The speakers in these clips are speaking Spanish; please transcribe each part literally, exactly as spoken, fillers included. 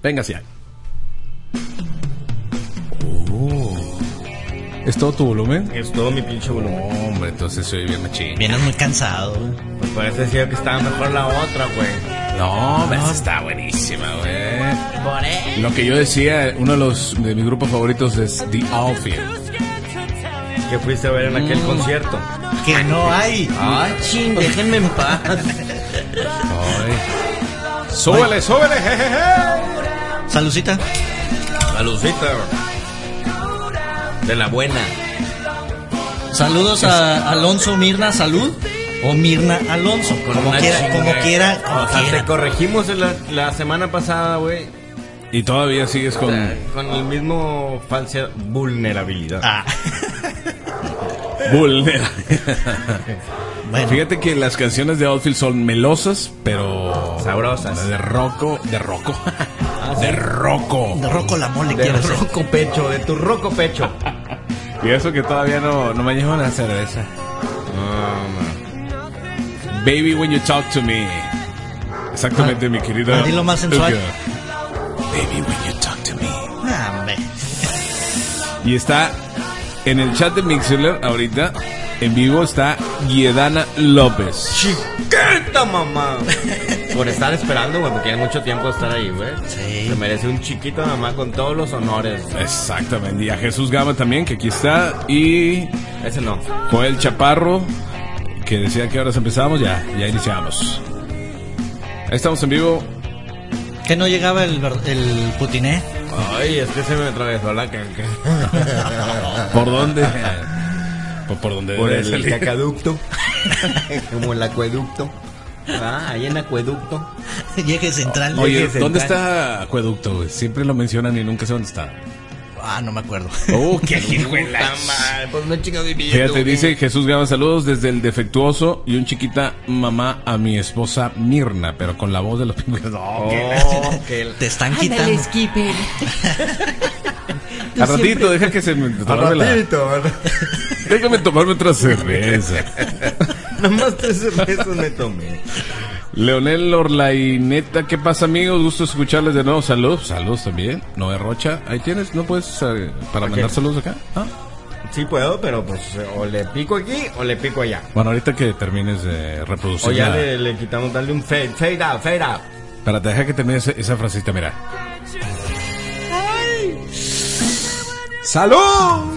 Venga, sí. Oh. ¿Es todo tu volumen? Es todo mi pinche volumen. Oh, hombre, entonces soy bien machín. Vienes muy cansado. Pues parece decir que estaba mejor la otra, güey. No, pero esa está buenísima, güey. Por él. Lo que yo decía, uno de los de mis grupos favoritos es The Outfield. Que fuiste a ver en aquel mm. concierto. Que no hay. Ay, ching, déjenme en paz. Ay. Súbele, súbele, jejeje. Salucita. Salucita. De la buena. Saludos a Alonso Mirna Salud o Mirna Alonso, con como, quiera, chinga. como quiera, como o sea, quiera. te corregimos la, la semana pasada, güey. Y todavía sigues con... O sea, con el mismo falsa vulnerabilidad. Ah. Vulnerabilidad. Bueno. Fíjate que las canciones de Outfield son melosas, pero... sabrosas. De roco, de roco. Ah, de ¿sí? roco. De roco la mole, De quiero roco ser. pecho, de tu roco pecho. Y eso que todavía no, no me llevan a cerveza. No, Baby, when you talk to me. Exactamente, ah, mi querida. Dilo más sensual. Baby, when you talk to me. Ah, hombre. Y está en el chat de Mixler ahorita, en vivo, está Guiedana López. ¡Chiquita, mamá! Por estar esperando, güey, porque hay mucho tiempo de estar ahí, güey. Sí. Se merece un chiquito mamá con todos los honores. Exactamente. Y a Jesús Gama también, que aquí está. Y... ese no. Joel Chaparro, que decía que ahora empezamos. Ya, ya iniciamos. Ahí estamos en vivo. ¿Que no llegaba el, el putiné? Ay, es que se me atravesó la caca. ¿Por dónde? Por, por dónde Por el salir. cacaducto. Como el acueducto. Ah, ahí en acueducto. Llegue central. Oye, Llegue ¿dónde central. está Acueducto, güey? Siempre lo mencionan y nunca sé dónde está. Ah, no me acuerdo. Oh, qué hijo de la madre. Pues no chingado de Fíjate, dice Jesús Gama, saludos desde el defectuoso y un chiquita mamá a mi esposa Mirna, pero con la voz de los pingüinos. No, oh, que te están quitando. A ratito, deja que se me A ratito, ¿verdad? Déjame tomarme otra cerveza. Nomás tres cervezas me tomé. Leonel Orlaineta, ¿qué pasa, amigos? Gusto escucharles de nuevo. Saludos, saludos también. Noé Rocha, ahí tienes, ¿no puedes eh, para mandar saludos acá? ¿Ah? Sí puedo, pero pues o le pico aquí o le pico allá. Bueno, ahorita que termines de reproducir. O ya la... le, le quitamos, darle un fade, fade out, fade out. Espérate, deja que termine esa, esa frasita, mira. ¡Salud!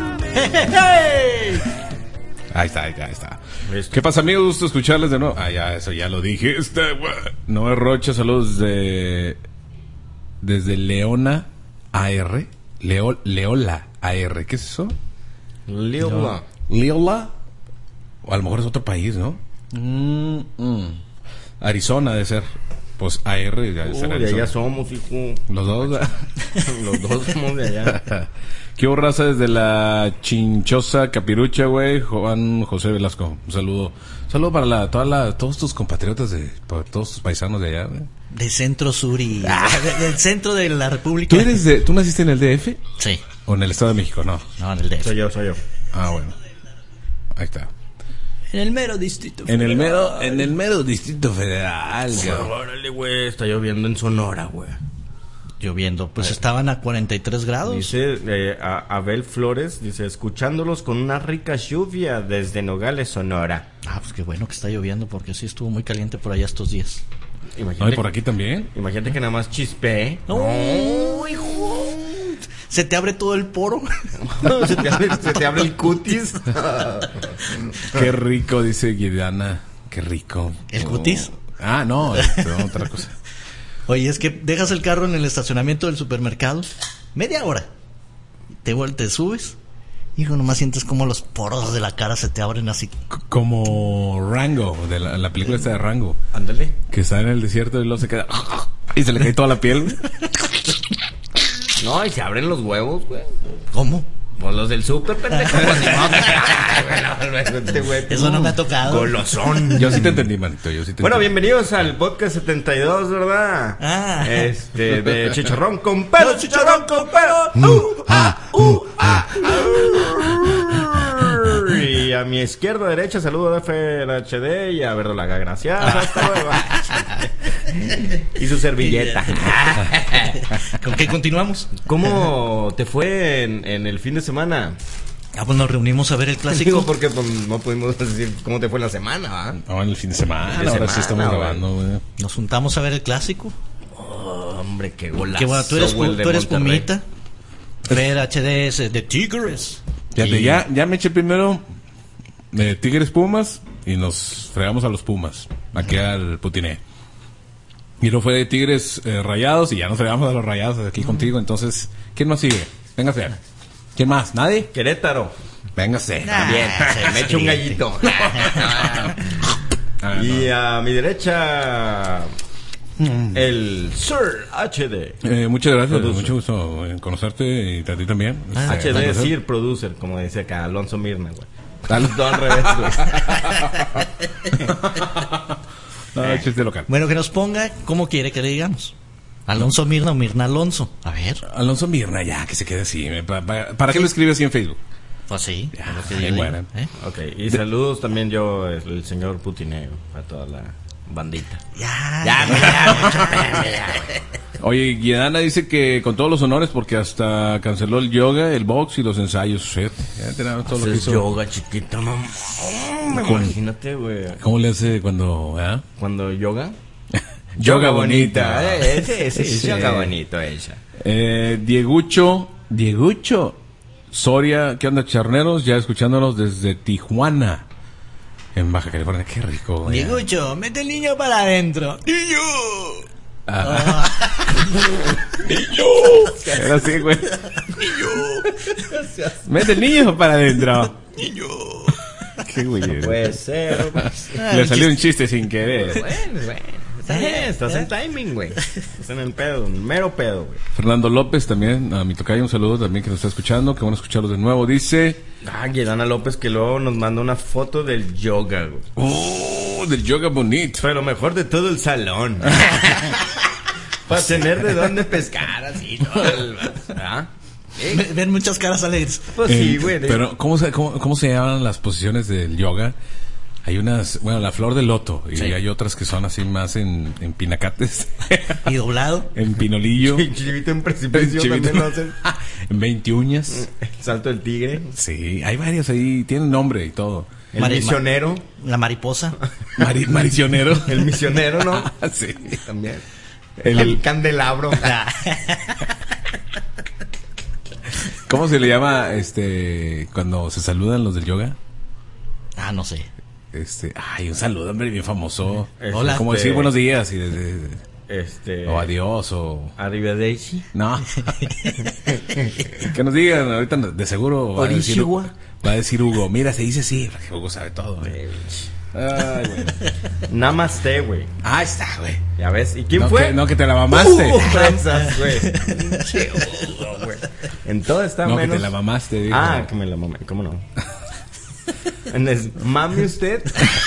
Ahí está, ahí está, ahí está. ¿Listo? ¿Qué pasa, amigos? Gusto escucharles de nuevo. Ah, ya, eso ya lo dije. Este, Noé Rocha, saludos de... desde Leona A R. Leo, Leola A R. ¿Qué es eso? Leola. Leola. O a lo mejor es otro país, ¿no? Mm, mm. Arizona debe ser. Pues A R. Debe ser Uh, de allá somos, hijo. Los dos. Los dos somos de allá. ¿Qué raza desde la chinchosa Capirucha, güey? Juan José Velasco, un saludo. Un saludo para la, toda la, todos tus compatriotas, de, para todos tus paisanos de allá, güey. De centro sur y... Ah, del centro de la República. ¿Tú eres de, tú naciste en el D F? Sí. ¿O en el Estado de México? No. No, en el D F. Soy yo, soy yo. Ah, bueno. Ahí está. En el mero distrito En federal. el mero, en el mero Distrito Federal, güey. Órale, güey, está lloviendo en Sonora, güey. Lloviendo, pues estaban a cuarenta y tres grados. Dice eh, a Abel Flores, dice, escuchándolos con una rica lluvia desde Nogales, Sonora. Ah, pues qué bueno que está lloviendo porque sí estuvo muy caliente por allá estos días. Imagínate, No, y por aquí también. Imagínate que nada más chispee. No, hijo. Se te abre todo el poro. se, te abre, se te abre el cutis. Qué rico, dice Guidiana. Qué rico. ¿El cutis? Ah, no, es otra cosa. Oye, es que dejas el carro en el estacionamiento del supermercado media hora. Te vueltes, subes. Hijo, nomás sientes como los poros de la cara se te abren así. C- como Rango, de la, la película esta de Rango. Ándale. Que está en el desierto y luego se queda... Y se le cae toda la piel. No, y se abren los huevos, güey. ¿Cómo? Pues los del súper, pendejo. Pues, no, este güey, Eso no me ha tocado. Golosón. Yo sí te entendí, manito. Yo sí te Bueno, entendí. bienvenidos al podcast setenta y dos, ¿verdad? Ah. Este, de Chicharrón con Pelo, Chicharrón con Pelo. Uh, ah, uh, ah, uh. Y a mi izquierda, derecha, saludo a F R H D y a Verdolaga. Gracias. Hasta luego. Y su servilleta. ¿Con qué continuamos? ¿Cómo te fue en, en el fin de semana? Ah, pues nos reunimos a ver el clásico. Digo, porque pues, no pudimos decir cómo te fue en la semana, ¿va? No, en el fin de semana. Fin de ahora semana, sí estamos güey. grabando, güey. Nos juntamos a ver el clásico. Oh, hombre, qué golazo. Que bueno, tú eres, güey, de tú eres Monterrey. Pumita. Ver H D S de Tigres. Fíjate, Y- ya, ya me eché primero de Tigres Pumas y nos fregamos a los Pumas. Aquí al Putiné. Y luego fue de Tigres eh, Rayados y ya nos fregamos a los Rayados aquí contigo. Entonces, ¿quién más sigue? Véngase. ¿Quién más? ¿Nadie? Querétaro. Véngase. Nah, Bien, se me echo un gallito. Ah, Y a mi derecha, el Sir H D. Eh, muchas gracias, Producer. mucho gusto en conocerte y a ti también. Ah, Este, H D conocer- Sir Producer, como dice acá Alonso Mirna, güey. Al- Todo al revés, güey. No, chiste local. Bueno, que nos ponga cómo quiere que le digamos. Alonso Mirna o Mirna Alonso. A ver, Alonso Mirna, ya, que se quede así. me- pa- pa- ¿Para qué lo escribe así en Facebook? pues sí. Ya, es lo que ahí yo digo, mueren. ¿eh? Ok, y saludos también yo, el, el señor Putineo, a toda la bandita. Ya, Ya, ya, ya, mucho premio, ya. Oye, Guiadana dice que con todos los honores porque hasta canceló el yoga, el box y los ensayos. Shit, ya tenemos todo lo que Haces hizo. yoga, chiquito, no. Hombre, ¿Cómo? imagínate, güey. ¿Cómo le hace cuando, ah? Cuando yoga. Yoga bonita. Eh, ese, ese, es Sí. yoga bonito, ella. Eh, Diegucho, Diegucho Soria, ¿qué onda, charneros? Ya escuchándonos desde Tijuana, en Baja California. Qué rico, güey. Diegucho, mete el niño para adentro. ¡Niño! Ah. Era así, güey. Mete el niño para adentro. Qué güey. Puede ser. pues. Le salió un chiste sin querer. Bueno, bueno. Estás, estás en timing, güey. Estás en el pedo, un mero pedo, güey. Fernando López también, a mi tocayo un saludo también que nos está escuchando, que bueno escucharlos de nuevo. Dice, Ah, Guilana López que luego nos manda una foto del yoga, güey. oh, del yoga bonito. Fue lo mejor de todo el salón. Para tener de dónde pescar así, ¿no? ¿Ah? Ve- Ven muchas caras alegres. Pues sí, Eh, güey. de- Pero, ¿cómo se, cómo, cómo se llaman las posiciones del yoga? Hay unas, bueno, la flor de loto, y Sí. hay otras que son así más en, en pinacates, Y doblado. en pinolillo, Y chivito en precipicio Chivito. también lo hacen. en veinte uñas. El salto del tigre. Sí, hay varios ahí, tienen nombre y todo. El Mari- misionero. La mariposa. Mari- maricionero. El misionero, ¿no? Ah, sí. También. El- El, candelabro. ¿Cómo se le llama este cuando se saludan los del yoga? Ah, no sé. Este, ay, un saludo, hombre, bien famoso. Este- Hola. Como decir buenos días y de- de- Este. o adiós o Arrivederci. no. Que nos digan ahorita de seguro va a decir, Orishiwa. va a decir Hugo, mira, se dice así, porque Hugo sabe todo. Güey. Ay, güey. Namaste, güey. Ahí está, güey. Ya ves. ¿Y quién No fue? que, no que te la mamaste. Uh, Fransas, güey. Che, Hugo, güey. En todo está no que menos. te la mamaste, dijo. Ah, que me la mamé. ¿Cómo no? En es- Mami usted.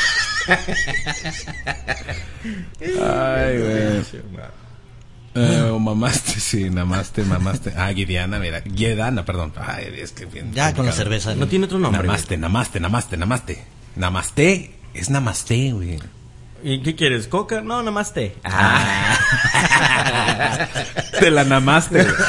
Ay, güey. Eh, o mamaste, sí, namaste, mamaste. Ah, Guidiana, mira. Guiedana, perdón. Ay, es que bien. Ya con la complicado. cerveza. No tiene otro nombre. Namaste, namaste, namaste, namaste. Namaste. Es namaste, güey. güey. ¿Y qué quieres? ¿Coca? No, namaste. Ah. Te la namaste, güey.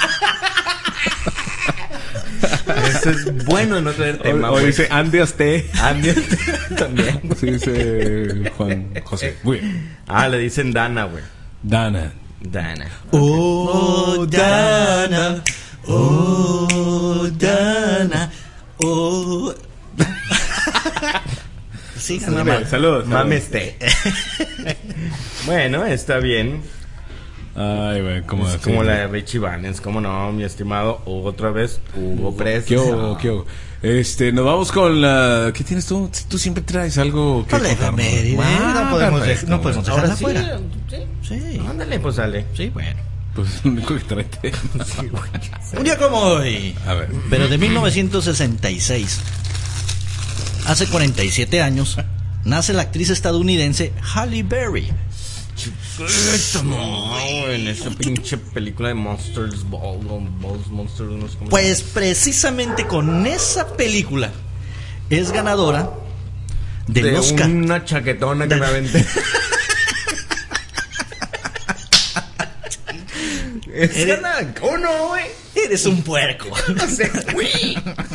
Eso es bueno en no traer tema, O, o güey. dice Andy Aste. Andy también. Sí, dice Juan José. Muy bien. Ah, le dicen Dana, güey. Dana. Dana. Oh, Dana. Oh, Dana. Oh. Sí, Mame- Saludos, saludos. Mameste. Bueno, está bien. Ay, güey, como Es así. como la de Richie Valens, como no, mi estimado. Otra vez, Hugo Press. ¿Qué hubo, qué hubo? Este, nos vamos con la... ¿Qué tienes tú? Tú siempre traes algo que Con la contarnos. efeméride, Ah, no podemos perfecto, dej- no podemos güey. dejarla Ahora sí, fuera. sí. Sí. Ándale, pues sale. Sí, bueno. Pues es lo único que trae. Un día como hoy. A ver. Pero de mil novecientos sesenta y seis. Hace cuarenta y siete años. Nace la actriz estadounidense Halle Berry. No, en esa pinche película de Monsters Ball, o Balls Monsters, no sé cómo. Pues precisamente con esa película es ganadora del de Oscar. una chaquetona que me aventé. Es Eres- gana- ¿Cómo no, güey? Eres un puerco. No sé, güey.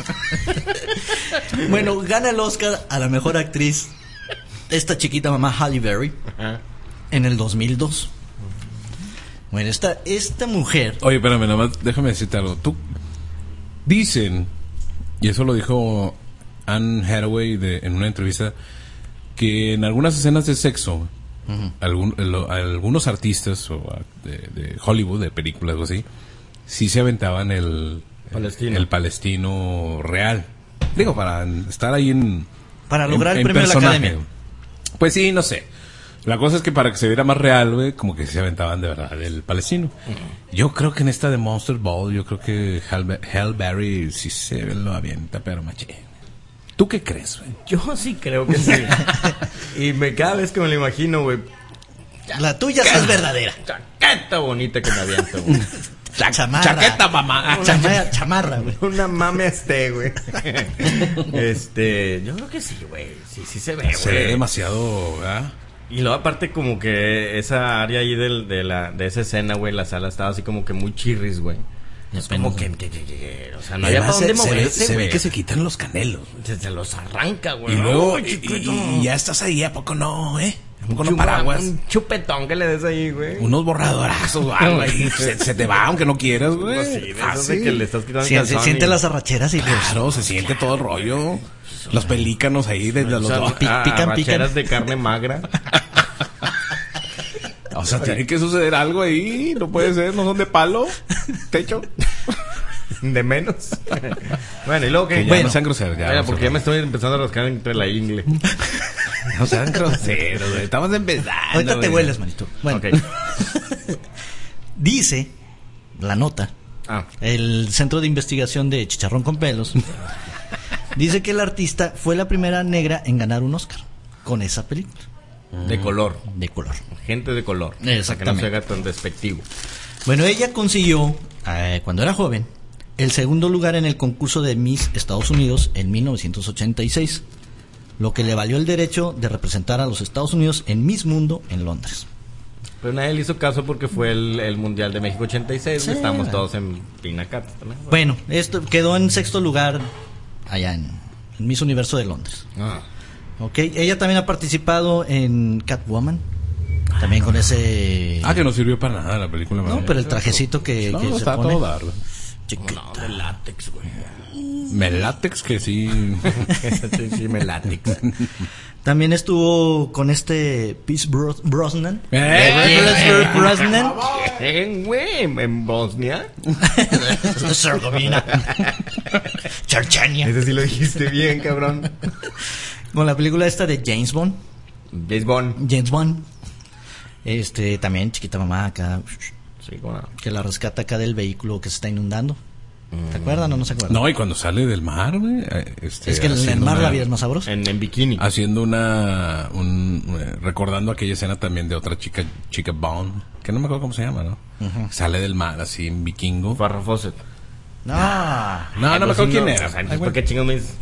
Bueno, gana el Oscar a la mejor actriz esta chiquita mamá Halle Berry Ajá. en el dos mil dos. Bueno, esta, esta mujer... Oye, espérame, nada más, déjame decirte algo. Tú, dicen, y eso lo dijo Anne Hathaway de, en una entrevista, que en algunas escenas de sexo, uh-huh. algún, lo, algunos artistas o, de, de Hollywood, de películas o así, sí se aventaban el palestino, el palestino real. Digo, para estar ahí en... Para lograr en, el en premio personaje. de la Academia. Pues sí, no sé. La cosa es que para que se viera más real, güey, como que se aventaban de verdad el palestino. Uh-huh. Yo creo que en esta de Monster Ball, yo creo que Halle, Halle Berry sí se lo avienta, pero machín. ¿Tú qué crees, güey? Yo sí creo que sí. Y me cada vez que me lo imagino, güey. La tuya sí es verdadera. Chaqueta bonita que me aviento, güey. Cha- chamarra. Chaqueta, mamá. Chamarra, chamarra, güey. Una mame este, güey. Este, yo creo que sí, güey. Sí, sí se ve, güey. Se ve demasiado, ¿verdad? Y luego aparte como que esa área ahí del, de la de esa escena, güey, la sala estaba así como que muy chirris, güey. Es como que, que, que, que, o sea, no había para Además, dónde se, se ve, moverse, se ve güey. que se quitan los canelos, güey. Se, se los arranca, güey. Y luego, Ay, y, chiquito. y- y ya estás ahí, ¿a poco no, eh? ¿A poco no Chupa- paraguas? Un chupetón que le des ahí, güey. Unos borradorazos o algo ahí. Se, se te va, aunque no quieras, güey. Pues sí, de esos de Fácil. que le estás quitando Sí, el se calzón siente y- las arracheras y los... Claro, se siente todo el rollo. Los pelícanos ahí desde los O sea, dos. pi- a- pican, arracheras pican. de carne magra. O sea, tiene que suceder algo ahí. No puede ser, no son de palo. Techo. De menos. Bueno, y luego que... Que ya Bueno. no sean groseros. Ya, Mira, no porque sean- ya me estoy empezando a rascar entre la ingle. No sean groseros, güey. Estamos empezando. Ahorita te güey. hueles, manito. Bueno, Ok. dice la nota, Ah, el Centro de Investigación de Chicharrón con Pelos, dice que el artista fue la primera negra en ganar un Oscar con esa película de color. de color. Gente de color. Para que no Exactamente. se haga tan despectivo. Bueno, ella consiguió, eh, cuando era joven, el segundo lugar en el concurso de Miss Estados Unidos en mil novecientos ochenta y seis, lo que le valió el derecho de representar a los Estados Unidos en Miss Mundo en Londres. Pero nadie le hizo caso porque fue el, el Mundial de México ochenta y seis. Sí. Estábamos todos en pinacatas también. Bueno, esto quedó en sexto lugar allá en, en Miss Universo de Londres. Ah. Ok, ella también ha participado en Catwoman, también con ese... Ah, que no sirvió para nada la película. No, madre. pero el trajecito que, No, que se está pone. todo dar, güey. Chiquita. No, de látex, güey. Me látex que sí. Sí, sí, me látex. También estuvo con este Pierce Bros- Brosnan. ¡Eh! Pierce Brosnan. ¿En, güey? ¿En Bosnia? Herzegovina. Chechenia. Ese sí lo dijiste bien, cabrón. Con la película esta de James Bond. James Bond. James Bond. Este, también chiquita mamá acá, Sí, cómo no. que la rescata acá del vehículo que se está inundando. ¿Se acuerdan o no se acuerdan? No, y cuando sale del mar, güey. eh, Este, Es que en el haciendo mar una- la vida es más sabrosa. En, en bikini. Haciendo una. Un, eh, recordando aquella escena también de otra chica, chica Bond. Que no me acuerdo cómo se llama, ¿no? Sale del mar así en vikingo. Farrah Fawcett. No. No, no me acuerdo quién era. O sea, Ay, entonces, güey. ¿por qué chingo me dices?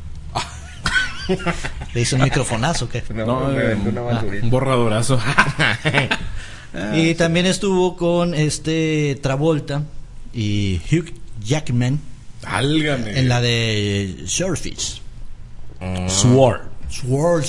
Le hizo un microfonazo, ¿qué? No, me eh, aventó una basurita. un borradorazo. Y también estuvo con este Travolta y Hugh Jackman Álgame. en la de Swordfish. Sword. Sword,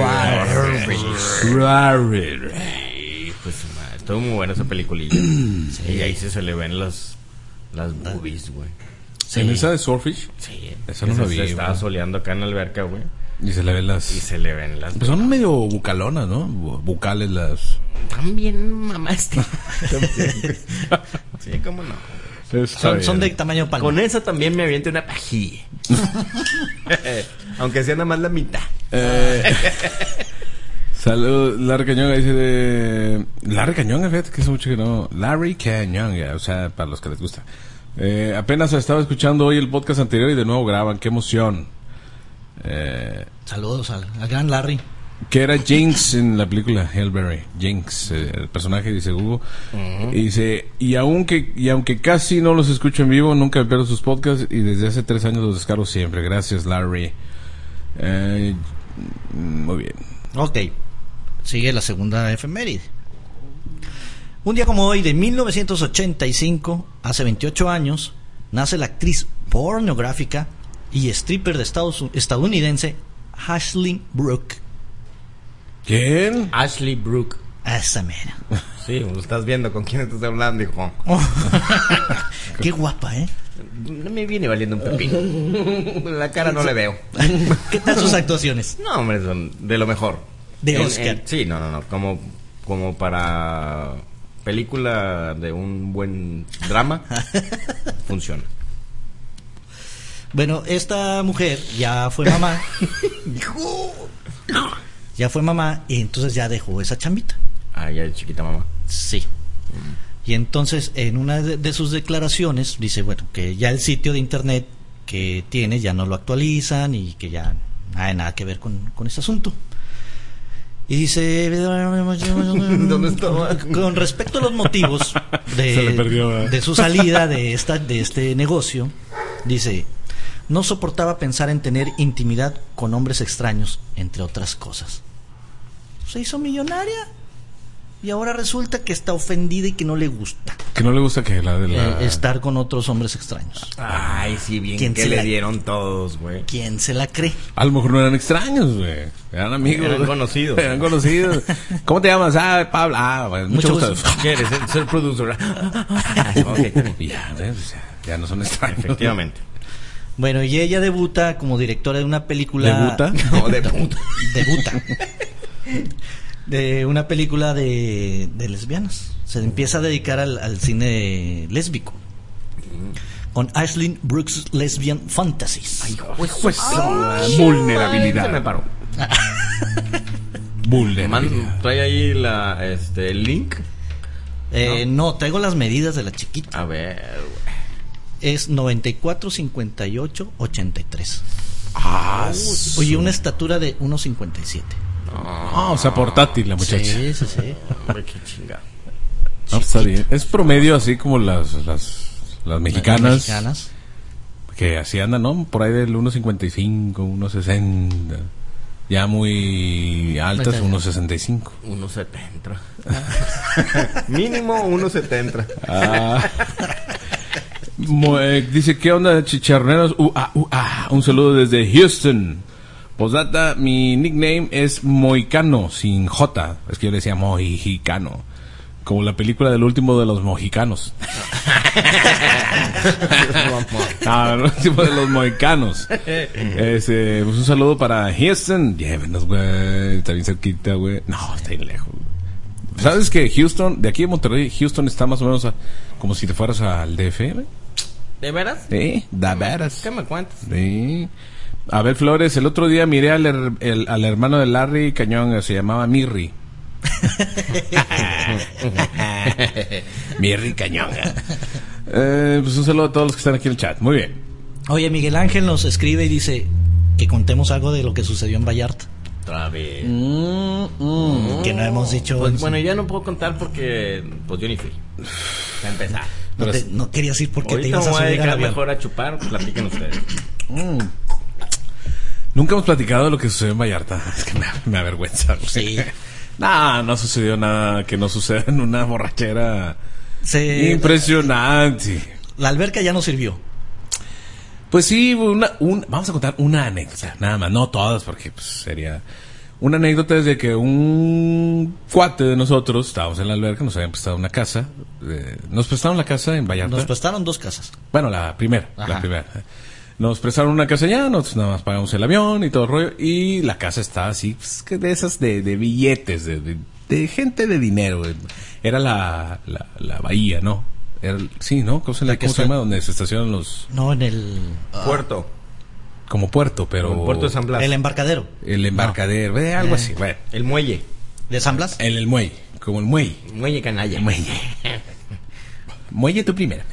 Sword. Y, pues, madre, estuvo muy buena esa peliculilla. Y ahí sí se le ven las, las boobies, güey. ¿En esa de Swordfish? Sí. Esa no se, la vi, se estaba güey. soleando acá en la alberca, güey. Y se le ven las. Y se le ven las... Pues son medio bucalonas, ¿no? Bu- Bucales las. También mamaste. Sí, cómo no. Son, son de tamaño palma. Con esa también me aviente una pajilla. Aunque sea nada más la mitad. Eh, salud, Larry Cañón dice de... Larry Cañón, fíjate que es mucho que no... Larry Cañón, ya, o sea, para los que les gusta. Eh, apenas estaba escuchando hoy el podcast anterior y de nuevo graban, qué emoción. Eh, Saludos al, al gran Larry. que era Jinx en la película Hellberry. Jinx, eh, el personaje, dice Hugo. Uh-huh. Y dice, y aunque, y aunque casi no los escucho en vivo, nunca me pierdo sus podcasts y desde hace tres años los descargo siempre. Gracias, Larry. Eh, muy bien. Ok. Sigue la segunda efeméride. Un día como hoy, de mil novecientos ochenta y cinco, hace veintiocho años, nace la actriz pornográfica y stripper de Estados, estadounidense Ashley Brooke. ¿Quién? Ashley Brooke. Esa mera. Sí, lo estás viendo con quién estás hablando, hijo. Qué guapa, ¿eh? No me viene valiendo un pepino. La cara no le veo. ¿Qué tal sus actuaciones? No, hombre, son de lo mejor. De En- Oscar. en- sí, no, no, no. Como, como para película de un buen drama, funciona. Bueno, esta mujer ya fue mamá. Ya fue mamá y entonces ya dejó esa chambita. Ah, ya es chiquita mamá. Sí. Y entonces en una de, de sus declaraciones dice, bueno, que ya el sitio de internet que tiene ya no lo actualizan y que ya no hay nada que ver con, con este asunto. Y dice, ¿Dónde estaba? Con respecto a los motivos de, Se le perdió, ¿verdad? de su salida de esta de este negocio, dice, no soportaba pensar en tener intimidad con hombres extraños, entre otras cosas. Se hizo millonaria y ahora resulta que está ofendida y que no le gusta Que no le gusta que la de la... eh, estar con otros hombres extraños. Ay, sí, bien ¿Quién que se le la- dieron todos, güey. ¿Quién se la cree? A lo mejor no eran extraños, güey. Eran amigos. Eran conocidos. Eran conocidos. ¿Cómo te llamas? Ah, Pablo. Ah, bueno, mucho, Mucho gusto. ¿Quieres ser, ser producer? Ok, está bien. Y ya, ¿ves? O sea, ya no son extraños. Efectivamente. Bueno, y ella debuta como directora de una película. ¿Debuta? No, de puta. Debuta. De una película de, de lesbianas. Se empieza a dedicar al, al cine lésbico. Con Ashley Brooks Lesbian Fantasies. Pues, vulnerabilidad. Se me paró. Vulnerabilidad. Man, trae ahí la, este, el link. Eh, no. traigo las medidas de la chiquita. A ver, güey. Es noventa y cuatro, cincuenta y ocho, ochenta y tres. Ah, Oye, una estatura de uno cincuenta y siete. ah, o sea, portátil la muchacha. Sí, sí, sí. Hombre, qué chingada. No, pues, está bien. Es promedio así como las las, las mexicanas. Las mexicanas. Que así andan, ¿no? Por ahí del uno cincuenta y cinco, uno sesenta. Ya muy altas, uno sesenta y cinco. uno setenta. Mínimo uno setenta. Ah. Mo- eh, dice, ¿qué onda, chicharroneros? Uh, ah, uh, ah. Un saludo desde Houston. Posdata, mi nickname es Moicano, sin J. Es que yo le decía Mojicano. Como la película del último de los mojicanos. Ah, el último de los mohicanos. Ese, pues un saludo para Houston. Llévenos, güey. Está bien cerquita, güey. No, está bien lejos. ¿Sabes que Houston, de aquí de Monterrey, Houston está más o menos a- como si te fueras al D F, güey? ¿De veras? Sí, de veras. ¿Qué me cuentas? Sí. Abel Flores, el otro día miré al, her- el- al hermano de Larry Cañón, se llamaba Mirri. Mirri Cañón. Eh, pues un saludo a todos los que están aquí en el chat. Muy bien. Oye, Miguel Ángel nos escribe y dice que contemos algo de lo que sucedió en Vallarta. Otra vez. Mm, mm. Que no hemos dicho. Pues, bueno, ya no puedo contar porque pues yo ni fui. Para empezar. no, pero te- es- no querías ir porque te Ahorita ibas me a voy a subir al dedicar avión. mejor a chupar. Platiquen ustedes. Mm. Nunca hemos platicado de lo que sucedió en Vallarta. Es que me, me avergüenza. güey. Sí. No, no sucedió nada que no suceda en una borrachera Se- impresionante. La alberca ya no sirvió. Pues sí, una, un, vamos a contar una anécdota, nada más, no todas, porque pues, sería... Una anécdota es de que un cuate de nosotros, estábamos en la alberca, nos habían prestado una casa, eh, nos prestaron la casa en Vallarta. Nos prestaron dos casas. Bueno, la primera, Ajá. la primera. Nos prestaron una casa ya, nosotros nada más pagamos el avión y todo el rollo, y la casa estaba así, pues, que de esas de, de billetes, de, de, de gente de dinero. güey. Era la, la, la bahía, ¿no? Era, el- sí, ¿no? ¿Cómo se, La le- que cómo se está- llama? Donde se estacionan los... No, en el. Puerto. Como puerto, pero... El puerto de San Blas. El embarcadero. El embarcadero, eh, algo Eh. así, bueno. El muelle. ¿De San Blas? En el muelle, como el muelle. Muelle canalla. Muelle. Muelle tu primera.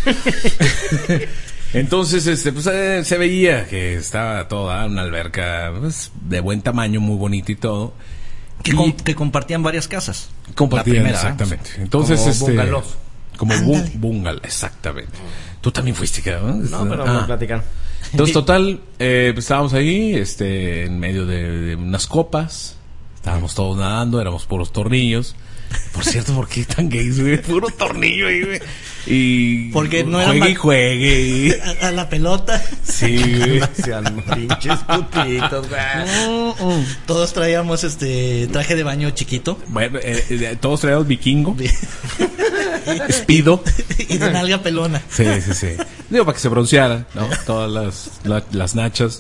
Entonces, este, pues eh, se veía que estaba toda una alberca pues, de buen tamaño, muy bonita y todo. Que, Y com- que compartían varias casas. compartían, La primera, exactamente. Entonces, Como este, bungalows. como Ándale. bung- bungalow, exactamente. Tú también fuiste, cabrón. No, pero Ah. me platican. Entonces, total, eh, pues, estábamos ahí, este, en medio de, de unas copas. Estábamos todos nadando, éramos puros tornillos. Por cierto, ¿por qué tan gays, güey? Puro tornillo ahí, güey. Y porque no juegue era y juegue. Y... A, a la pelota. Sí, güey. Sean pinches putitos, güey. Mm, mm. Todos traíamos este traje de baño chiquito. Bueno, eh, eh, todos traíamos vikingo. Espido. Y de nalga pelona. Sí, sí, sí. Digo, para que se broncearan, ¿no? Todas las, la, las nachas.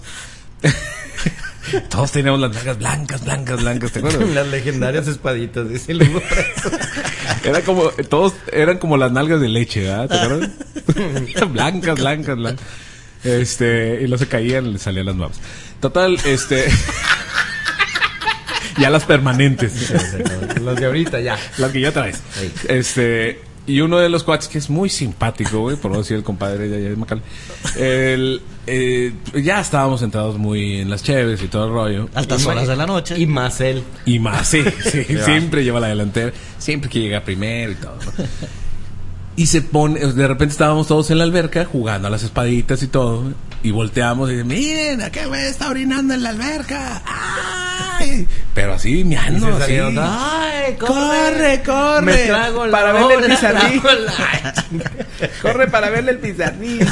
Todos teníamos las nalgas blancas, blancas, blancas, ¿te acuerdas? Las legendarias espaditas, dice el Hugo Preso. Era como, todos eran como las nalgas de leche, ¿verdad? ¿Te acuerdas? blancas, blancas, blancas. Este, y no se caían, le salían las nuevas. Total, este... ya las permanentes. Las de ahorita, ya. Las que ya traes. Sí. Este... Y uno de los cuates que es muy simpático, güey, por no decir el compadre de allá de Macal. El, eh, ya estábamos sentados muy en las cheves y todo el rollo. Altas horas de la noche. Y más él. Y más, sí, sí. Siempre lleva la delantera. Siempre que llega primero y todo, ¿no? Y se pone, de repente estábamos todos en la alberca jugando a las espaditas y todo. Y volteamos y dice, miren, aquel güey está orinando en la alberca. ¡Ay! Pero así, miando, así. ¡Ay, corre, corre! Me trago la para verle el hora, pizarrín. Corre para verle el pizarrín.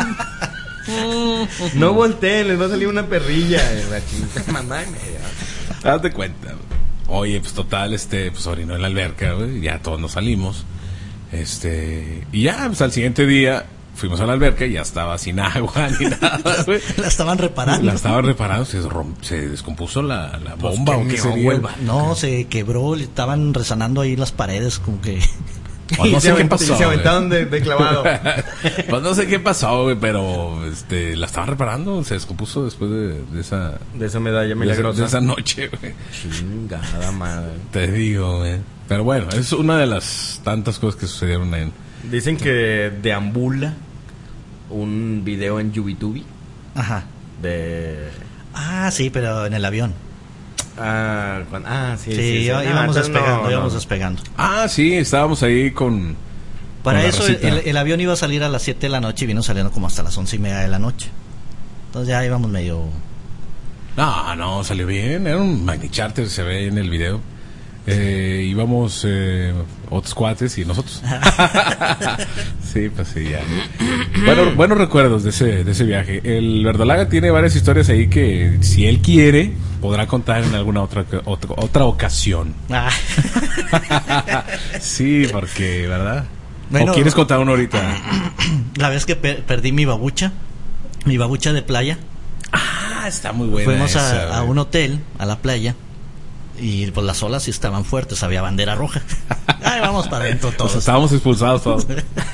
No volteen, les va a salir una perrilla. La chica, mamá y media. Haz de cuenta. Oye, pues total, este, pues orinó en la alberca, güey. Ya todos nos salimos. Este, y ya, pues al siguiente día fuimos a la alberca y ya estaba sin agua ni nada, güey. La estaban reparando. La estaban reparando, se, romp, se descompuso la, la bomba. Pues, ¿o qué no, güey, no, se quebró, le estaban resanando ahí las paredes, como que... Pues no sé qué pasó. Y se aventaron de, de clavado. Pues no sé qué pasó, güey, pero este, la estaban reparando, se descompuso después de, de esa... De esa medalla milagrosa. De esa, de esa noche, güey. Chingada madre. Te digo, güey. Pero bueno, es una de las tantas cosas que sucedieron en... Dicen que deambula un video en YouTube. Ajá. De... Ah, sí, pero en el avión. Ah, cuando, ah sí, sí, sí, sí. íbamos ah, despegando, no, íbamos no. despegando. Ah, sí, estábamos ahí con... Para con eso el, el, el avión iba a salir a las siete de la noche y vino saliendo como hasta las once y media de la noche. Entonces ya íbamos medio... No, no, salió bien, era un Magni Charter, se ve en el video. Eh, íbamos eh, otros cuates y nosotros. Sí, pues sí, ya. Bueno, buenos recuerdos de ese, de ese viaje. El Verdolaga tiene varias historias ahí que, si él quiere, podrá contar en alguna otra otra, otra ocasión. Ah. Sí, porque, ¿verdad? Bueno, ¿o quieres contar uno ahorita? La vez que per- perdí mi babucha, mi babucha de playa. Ah, está muy buena. Fuimos esa, a, a un hotel, a la playa. Y pues las olas sí estaban fuertes, había bandera roja. Ay, vamos para adentro todos. O sea, estábamos expulsados todos.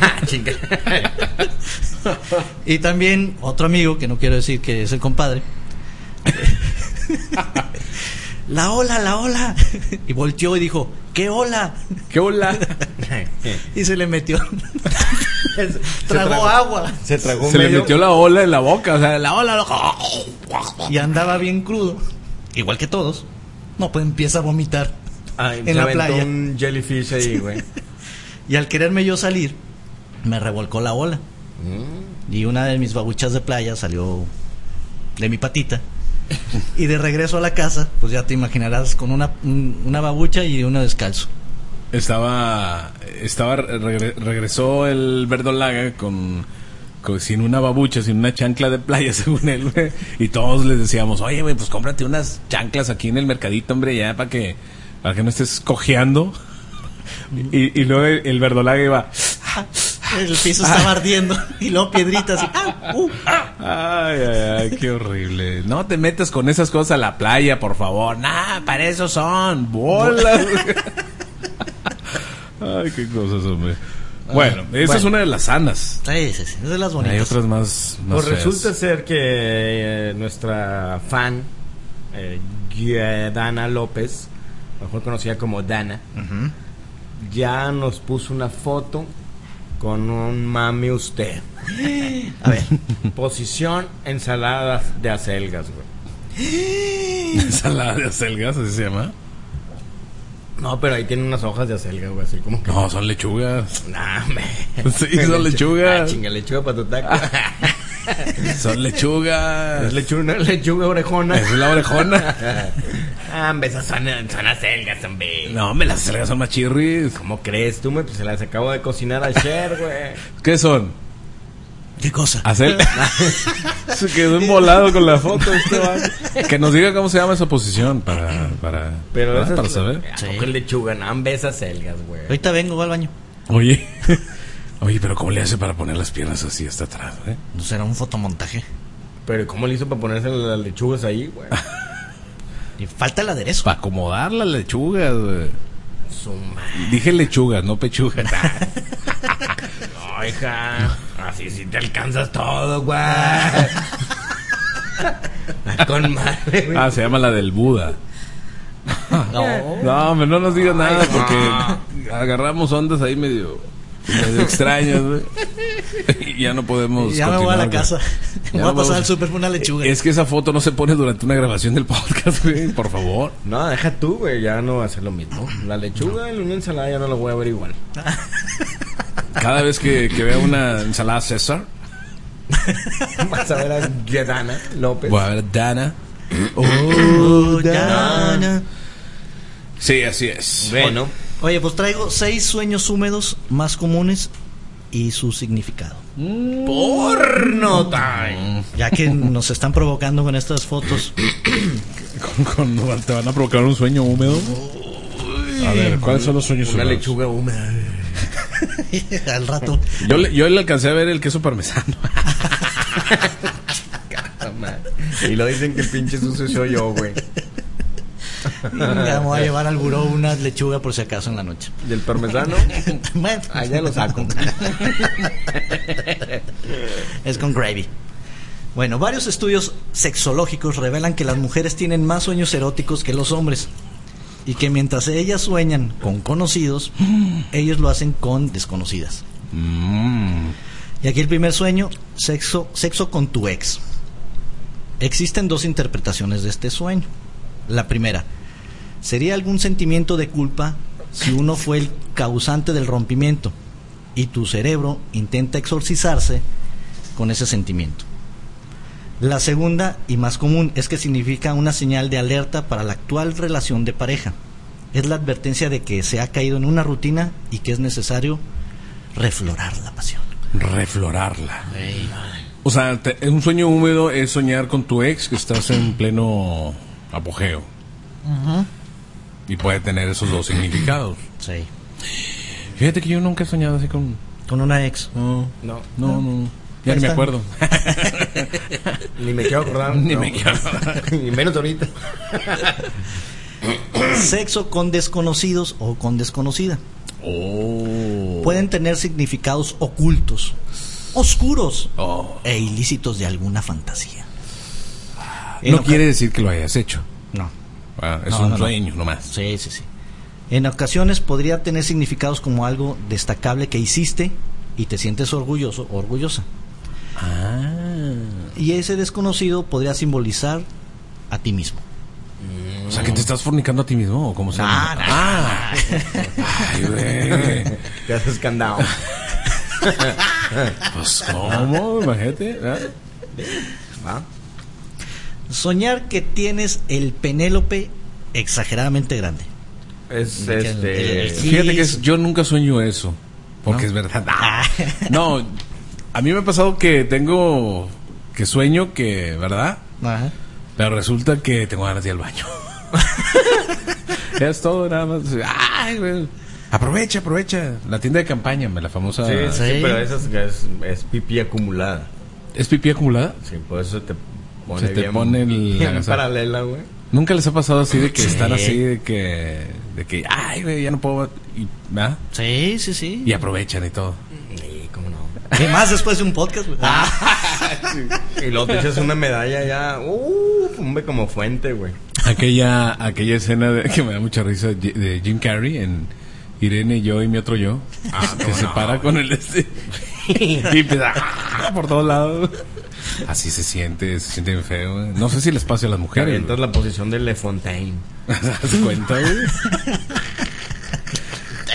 Y también otro amigo, que no quiero decir que es el compadre. La ola, la ola. Y volteó y dijo, ¿qué ola? ¿Qué ola? Y se le metió. Tragó, tragó agua. Se tragó Se medio... le metió la ola en la boca, o sea, la ola. Lo... Y andaba bien crudo. Igual que todos. No, pues empieza a vomitar. Ay, en la playa. Un jellyfish ahí, güey. Y al quererme yo salir, me revolcó la ola. Mm. Y una de mis babuchas de playa salió de mi patita. Y de regreso a la casa, pues ya te imaginarás, con una, un, una babucha y uno descalzo. Estaba, estaba regre, regresó el Verdolaga con, con sin una babucha, sin una chancla de playa, según él, güey. Y todos les decíamos, oye, güey, pues cómprate unas chanclas aquí en el mercadito, hombre, ya para que, para que no estés cojeando. Y, y luego el, el Verdolaga iba... El piso estaba ardiendo y luego piedritas y, ah, uh, ah. Ay, ay, ay, qué horrible. No te metas con esas cosas a la playa, por favor. Nah, para eso son bolas. Ay, qué cosas, hombre. Bueno, esa bueno. es una de las sanas. Sí, sí, sí, es de las bonitas. Hay otras más, más Pues feas. resulta ser que eh, nuestra fan, eh, Dana López, mejor conocida como Dana, Uh-huh. ya nos puso una foto con un mami usted. A ver. Posición ensalada de acelgas, güey. Ensalada de acelgas, así se llama. No, pero ahí tiene unas hojas de acelga, güey, así como que... No, son lechugas. Nah, me... Sí, son lechugas. Ah, chinga, lechuga para tu taco. Son lechugas. Es lechuga, lechuga orejona. Es la orejona. Ah, hombre, esas son, son acelgas, hombre. No, hombre, las acelgas son más chirris. ¿Cómo crees tú, me? Pues se las acabo de cocinar ayer, güey. ¿Qué son? ¿Qué cosa? Hacer. Se quedó embolado con la foto este vato. Que nos diga cómo se llama esa posición para para, Pero para, esas, para saber. ¿A poco es lechuga? No, hombre, esas acelgas, güey. Ahorita vengo, voy al baño. Oye. Oye, pero ¿cómo le hace para poner las piernas así hasta atrás, eh? No será un fotomontaje. Pero ¿cómo le hizo para ponerse las lechugas ahí, güey? Y falta el aderezo. Para acomodar las lechugas, güey. Su madre. Dije lechugas, no pechugas. No, hija. Así sí te alcanzas todo, güey. Con madre, güey. Ah, se llama la del Buda. No. No, hombre, no nos digas nada porque agarramos ondas ahí medio, medio extrañas, güey. Y ya no podemos Ya me voy a la continuar, casa. güey. Voy Ya a pasar vamos. al súper por una lechuga. Es que esa foto no se pone durante una grabación del podcast, güey, por favor. No, deja tú, güey. Ya no va a ser lo mismo. La lechuga en una ensalada ya no la voy a ver igual. Cada vez que, que vea una ensalada César, Vas a ver a Dana López. voy a ver a Dana. Oh, Dana. Sí, así es. Bueno. Oye, pues traigo seis sueños húmedos más comunes y su significado. Porno time. Ya que nos están provocando con estas fotos. Con- con- te van a provocar un sueño húmedo. A ver, ¿cuáles son los sueños Una húmedos? lechuga húmeda. Al rato. Yo le, yo le alcancé a ver el queso parmesano. Y lo dicen que el pinche sucio soy yo, güey. Ya me voy a llevar al buró una lechuga por si acaso en la noche. Del parmesano. Bueno, Allá lo saco. Es con gravy. Bueno, varios estudios sexológicos revelan que las mujeres tienen más sueños eróticos que los hombres. Y que mientras ellas sueñan con conocidos, ellos lo hacen con desconocidas. Mm. Y aquí el primer sueño, sexo, sexo con tu ex. Existen dos interpretaciones de este sueño. La primera, sería algún sentimiento de culpa si uno fue el causante del rompimiento y tu cerebro intenta exorcizarse con ese sentimiento. La segunda y más común es que significa una señal de alerta para la actual relación de pareja. Es la advertencia de que se ha caído en una rutina y que es necesario reflorar la pasión. Reflorarla. O sea, te- un sueño húmedo es soñar con tu ex que estás en pleno apogeo. Y puede tener esos dos significados. Sí. Fíjate que yo nunca he soñado así con... Con una ex. No, No. no, no. Ya Ahí ni me está. acuerdo. Ni me quiero acordar. Ni no. me quiero acordar. Ni menos ahorita. Sexo con desconocidos o con desconocida. Oh. Pueden tener significados ocultos, oscuros Oh. e ilícitos de alguna fantasía. En No oca- quiere decir que lo hayas hecho. No. Ah, es No, un no, no. sueño nomás. Sí, sí, sí. En ocasiones podría tener significados como algo destacable que hiciste y te sientes orgulloso o orgullosa. Ah. Y ese desconocido podría simbolizar a ti mismo. O sea, que te estás fornicando a ti mismo, ¿o cómo se llama? No, no. Ah. Ay, güey. Te haces candado. Pues, ¿cómo? Imagínate. ¿Ah? ¿Va? Soñar que tienes el Penélope exageradamente grande. Es Que el- este. el- Fíjate que es- yo nunca sueño eso. Porque ¿No? es verdad. Ah. No, a mí me ha pasado que tengo. Que sueño que, ¿verdad? Ajá. Pero resulta que tengo ganas de ir al baño. Es todo, nada más. Ay, güey. Aprovecha, aprovecha. La tienda de campaña, la famosa. Sí, sí, Sí. pero esa es, es, es pipí acumulada. ¿Es pipí acumulada? Sí, por eso te pone Se te bien, pone el- bien la- paralela, güey. ¿Nunca les ha pasado así de que Sí. están así de que. De que, ay, güey, ya no puedo. Y, ¿verdad? Sí, sí, sí. Y aprovechan y todo. Sí, cómo no. Y más después de un podcast, güey. Y luego te echas una medalla ya. Uh, hombre, como fuente, güey. Aquella, aquella escena de, que me da mucha risa de de Jim Carrey en Irene, yo y mi otro yo. que se para con el este. Y empieza ¡ah! Por todos lados. Así se siente, se siente bien feo. güey. No sé si les pasa a las Te mujeres. avientas la posición de Le Fontaine. ¿Te das cuenta, güey?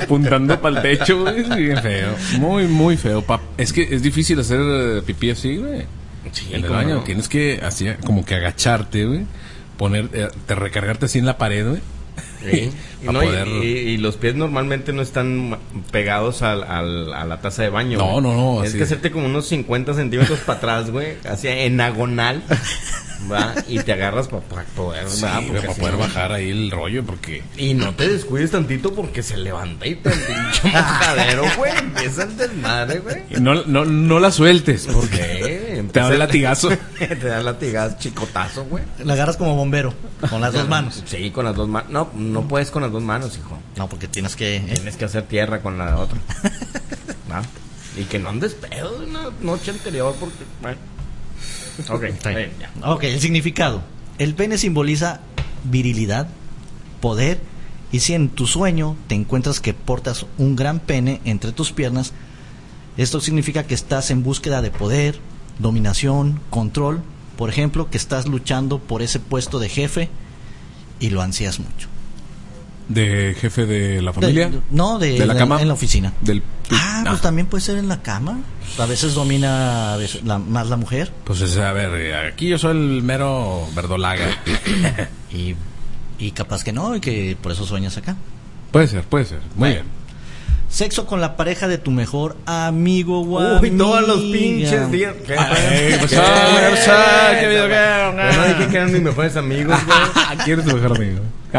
apuntando para el techo, güey. Es bien feo. Muy, muy feo. Pa. Es que es difícil hacer pipí así, güey. Sí, en el baño. no. Tienes que así, como que agacharte, güey. Poner, eh, te recargarte así en la pared, güey. Sí. Y, no, poder... y, y los pies normalmente no están pegados al, al, a la taza de baño. No, güey. no, no. Es así. que hacerte como unos cincuenta centímetros para atrás, güey. Así en agonal. Va, y te agarras para pa poder, Sí, ¿verdad? Porque para si poder no- bajar ahí el rollo, porque... Y no te descuides tantito porque se levanta y te pinche mojadero, güey. Empieza el desmadre, güey. No, no, no la sueltes, porque ¿Qué? te da el latigazo. Te da el latigazo, chicotazo, güey. La agarras como bombero, con las dos manos. Sí, con las dos manos. No, no puedes con las dos manos, hijo. No, porque tienes que... eh, Tienes que hacer tierra con la otra. ¿Va? Y que no andes pedo de una noche anterior porque... Bueno. Ok, está bien. bien, ya. Ok, el significado. El pene simboliza virilidad, poder, y si en tu sueño te encuentras que portas un gran pene entre tus piernas, esto significa que estás en búsqueda de poder, dominación, control. Por ejemplo, que estás luchando por ese puesto de jefe y lo ansías mucho. ¿De jefe de la familia? De- no, de, ¿De la de- cama? en la oficina. Del... Ah, pues también puede ser en la cama. A veces domina a veces la- más la mujer. Pues es, a ver, aquí yo soy el mero verdolaga. Y, y capaz que no, y que por eso sueñas acá. Puede ser, puede ser. Muy Bueno. bien. Sexo con la pareja de tu mejor amigo o Uy, todos los amiga. pinches días. ¿Qué? Ay, pues, ¿Qué? ah, pues, ah, qué Eso, video, güey. qué- Yo no dije que eran mis mejores amigos, güey. ¿Quién es tu mejor amigo?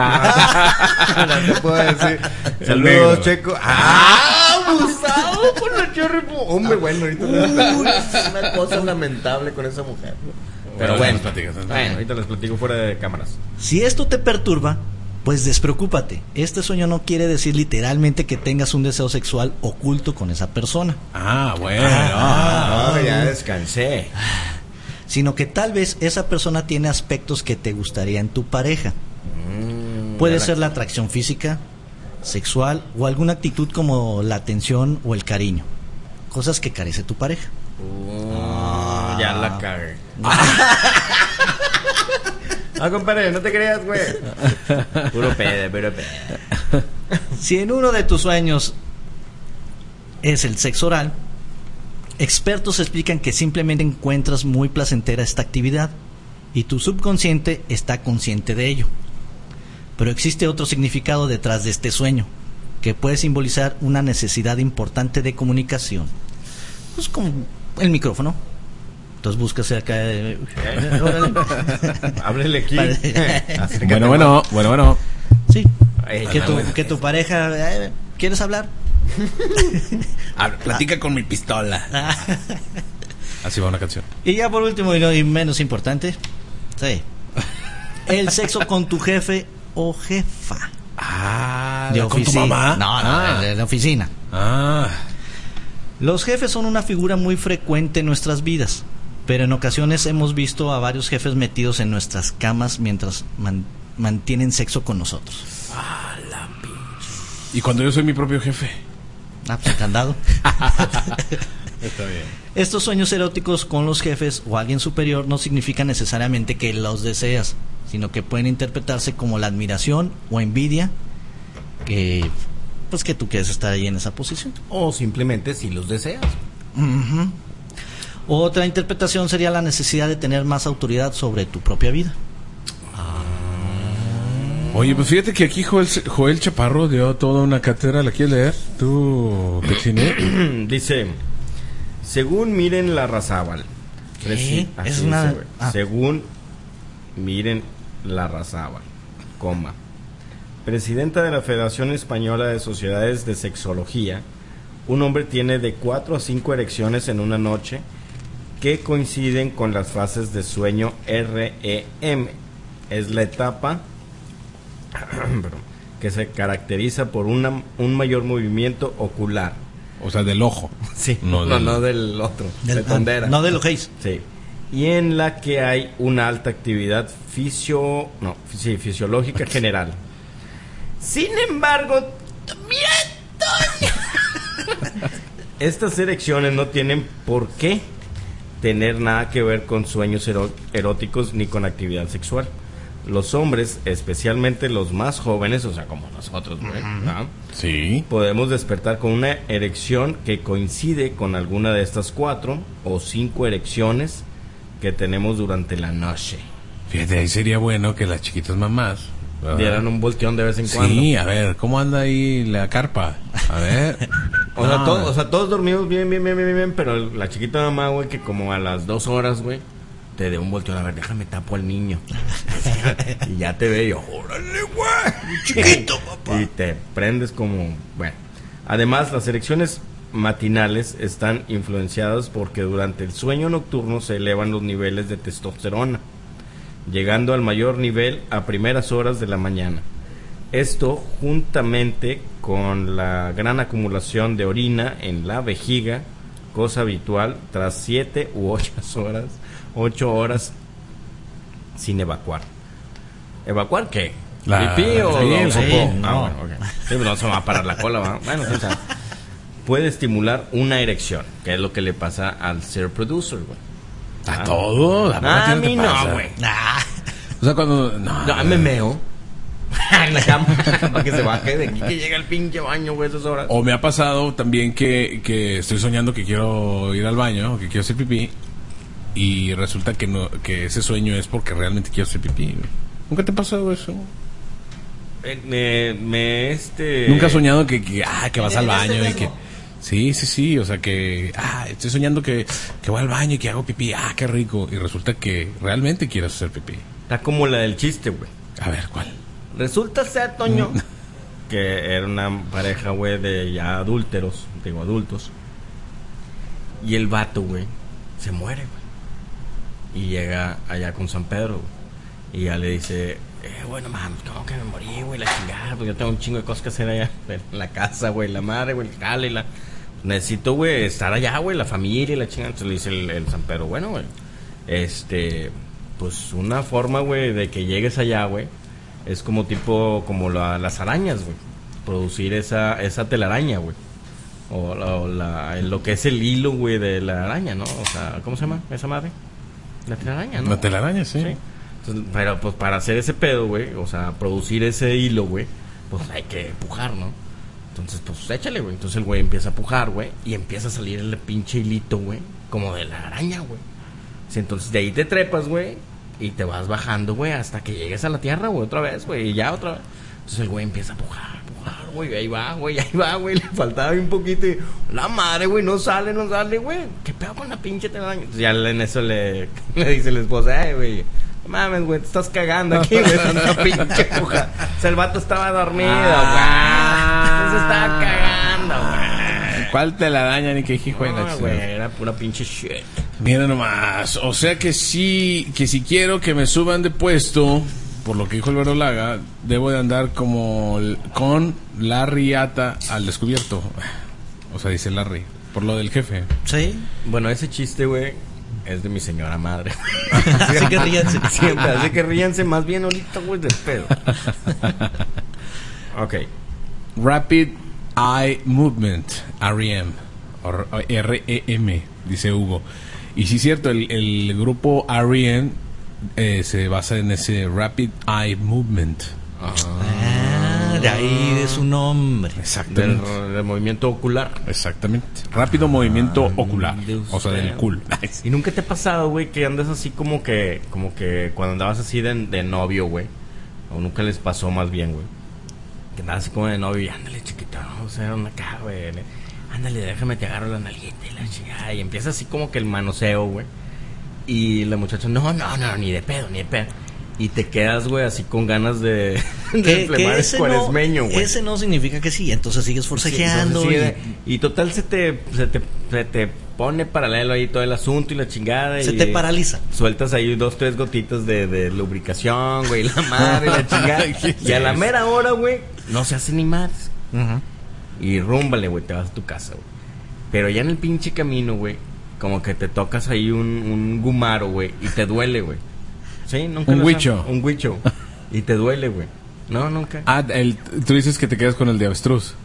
No te puedo decir. El Saludos, negro. Checo. ¡Ah! Abusado por la Cherry Poo. Hombre, bueno, ahorita les platico. Una cosa lamentable con esa mujer. Pero Bueno, bueno, nos platicas, nos bueno, platicas. ahorita les platico fuera de cámaras. Si esto te perturba, pues despreocúpate. Este sueño no quiere decir literalmente que tengas un deseo sexual oculto con esa persona, Ah, bueno. Ah, no, ya descansé. sino que tal vez esa persona tiene aspectos que te gustaría en tu pareja. Mm, Puede ya la- ser la atracción física, sexual o alguna actitud como la atención o el cariño. Cosas que carece tu pareja. Uh, Ya la cagué. Ah, compadre, no te creas, güey. Puro pede, puro pede. Si en uno de tus sueños es el sexo oral, expertos explican que simplemente encuentras muy placentera esta actividad y tu subconsciente está consciente de ello. Pero existe otro significado detrás de este sueño, que puede simbolizar una necesidad importante de comunicación. Pues como el micrófono. Entonces buscas acá... eh, órale. Háblele aquí. Acércate Bueno, más. bueno, bueno, bueno. Sí, Ey, que tu, bueno. que tu pareja... eh, ¿Quieres hablar? Habla, platica con mi pistola. Así va una canción. Y ya por último y, no- y menos importante, sí, el sexo con tu jefe o jefa Ah, de ¿con tu oficina. mamá? No, no, Ah. de, de oficina. Ah. Los jefes son una figura muy frecuente en nuestras vidas, pero en ocasiones hemos visto a varios jefes metidos en nuestras camas mientras man- mantienen sexo con nosotros. ¿Y cuando yo soy mi propio jefe? Ah, pues candado. Está bien. Estos sueños eróticos con los jefes o alguien superior no significan necesariamente que los deseas, sino que pueden interpretarse como la admiración o envidia que pues que tú quieres estar ahí en esa posición. O simplemente si los deseas. Ujú. Otra interpretación sería la necesidad de tener más autoridad sobre tu propia vida. Oye, pues fíjate que aquí Joel, Joel Chaparro dio toda una cátedra. ¿La quieres leer? ¿Tú, Pechine? Dice, según Miren Larrazábal. ¿Qué? Presi- así Es dice, una- güey. ah. Según Miren Larrazábal, coma. Presidenta de la Federación Española de Sociedades de Sexología, un hombre tiene de cuatro a cinco erecciones en una noche que coinciden con las fases de sueño R E M. Es la etapa perdón, que se caracteriza por una, un mayor movimiento ocular. O sea, del ojo. Sí, No no, del- no del otro, Del- de tondera. ah, no de lo que es. Sí. Y en la que hay una alta actividad fisio, no, sí, fisiológica general. Sin embargo, estas erecciones no tienen por qué tener nada que ver con sueños ero- eróticos ni con actividad sexual. Los hombres, especialmente los más jóvenes, o sea, como nosotros, güey, ¿no? Sí. Podemos despertar con una erección que coincide con alguna de estas cuatro o cinco erecciones que tenemos durante la noche. Fíjate, ahí sería bueno que las chiquitas mamás ¿verdad? Dieran un volteón de vez en cuando. Sí, a ver, ¿cómo anda ahí la carpa? A ver. O sea, No. todo, o sea, todos dormidos bien, bien, bien, bien, bien, pero la chiquita mamá, güey, que como a las dos horas, güey, te dé un volteón, a ver, déjame tapo al niño. Y ya te ve y yo, órale, güey, chiquito, papá. Y te prendes como, bueno. Además, las erecciones matinales están influenciadas porque durante el sueño nocturno se elevan los niveles de testosterona, llegando al mayor nivel a primeras horas de la mañana. Esto juntamente con la gran acumulación de orina en la vejiga, cosa habitual tras siete u ocho horas, ocho horas sin evacuar. ¿Evacuar qué? La- ¿Pipí o sí, o sí, popó? no. Ah, bueno, ok. Sí, pues no se va a parar la cola, ¿va? Bueno, quién sabe. Puede estimular una erección, que es lo que le pasa al ser producer, güey. A todo. ¿A poco Ah, a ti mí te pasa? no, güey. Ah, O sea, cuando. No, No, me meo en la cama para que se baje de aquí que llega el pinche baño, güey, esas horas. O me ha pasado también que, que estoy soñando que quiero ir al baño, que quiero hacer pipí, y resulta que no que ese sueño es porque realmente quiero hacer pipí. güey. ¿Nunca te ha pasado eso? Eh, me, me, este... ¿Nunca has soñado que, que, ah, que vas al baño y que... Sí, sí, sí, o sea que... Ah, estoy soñando que, que voy al baño y que hago pipí, ah, qué rico. Y resulta que realmente quieres hacer pipí. Está como la del chiste, güey. A ver, ¿cuál? Resulta ser, Toño, que era una pareja, güey, de ya adúlteros, digo, adultos. Y el vato, güey, se muere, güey. Y llega allá con San Pedro, güey. Y ya le dice, eh, bueno, mames, ¿cómo que me morí, güey? La chingada, pues yo tengo un chingo de cosas que hacer allá en la casa, güey, la madre, güey, el jale, la... Necesito, güey, estar allá, güey, la familia y la chingada. Entonces le dice el, el San Pedro, bueno, güey, este, pues una forma, güey, de que llegues allá, güey, es como tipo, como la, las arañas, güey. Producir esa, esa telaraña, güey. O, la, o la, lo que es el hilo, güey, de la araña, ¿no? O sea, ¿cómo se llama esa madre? La telaraña, ¿no? La telaraña, sí. Sí. Entonces, pero pues para hacer ese pedo, güey, o sea, producir ese hilo, güey, pues hay que pujar, ¿no? Entonces, pues échale, güey. Entonces el güey empieza a pujar, güey, y empieza a salir el pinche hilito, güey, como de la araña, güey. Sí, entonces de ahí te trepas, güey, y te vas bajando, güey, hasta que llegues a la tierra, güey, otra vez, güey, y ya otra vez. Entonces el güey empieza a pujar, pujar, güey, ahí va, güey, ahí va, güey, le faltaba un poquito y la madre, güey, no sale, no sale, güey. ¿Qué pedo con la pinche telaraña? Entonces ya en eso le, le dice la esposa, eh, güey, mames, güey, te estás cagando aquí, güey, tanta pinche puja. O sea, el vato estaba dormido, güey. Ah. Se estaba cagando, güey. ¿Cuál telaraña ni qué hijo de la No, chingada? güey, era pura pinche shit. Mira nomás, o sea que sí, que si quiero que me suban de puesto, por lo que dijo el Verdolaga, debo de andar como l- con la riata al descubierto. O sea, dice Larry, por lo del jefe. sí. Bueno, ese chiste, güey, es de mi señora madre. Así que ríanse. Siempre, así que ríanse más bien ahorita, güey, del pedo. Ok. Rapid Eye Movement, R E M, o R E M, dice Hugo. Y sí es cierto, el, el grupo R E M eh, se basa en ese Rapid Eye Movement. Ah, de ahí de su nombre. Del, Exactamente. del movimiento ocular. Exactamente. Rápido movimiento ocular. de O sea, del usted. cool. ¿Y nunca te ha pasado, güey, que andas así como que, como que cuando andabas así de, de novio, güey? O nunca les pasó más bien, güey. Que andabas así como de novio y ándale, chiquito, vamos a hacer una acá, güey. Ándale, déjame te agarro la nalguita y la chingada. Y empieza así como que el manoseo, güey. Y la muchacha, no, no, no, ni de pedo, ni de pedo. Y te quedas, güey, así con ganas de, de Que, que flemar ese, no, cuaresmeño, güey. ese no significa que sí, entonces sigues forcejeando. Sí, y- entonces sí, y total se te, se te se te pone paralelo ahí todo el asunto y la chingada. se y te paraliza. Sueltas ahí dos, tres gotitas de, de lubricación, güey, la madre, la chingada. Y a la mera hora, güey, no se hace ni más. Ujú. Y rúmbale, güey, te vas a tu casa, güey. Pero ya en el pinche camino, güey, como que te tocas ahí un, un gumaro, güey, y te duele, güey. ¿Sí? Nunca Un lo sabes. huicho. Un huicho. Y te duele, güey. No, nunca. Ah, el, tú dices que te quedas con el de avestruz.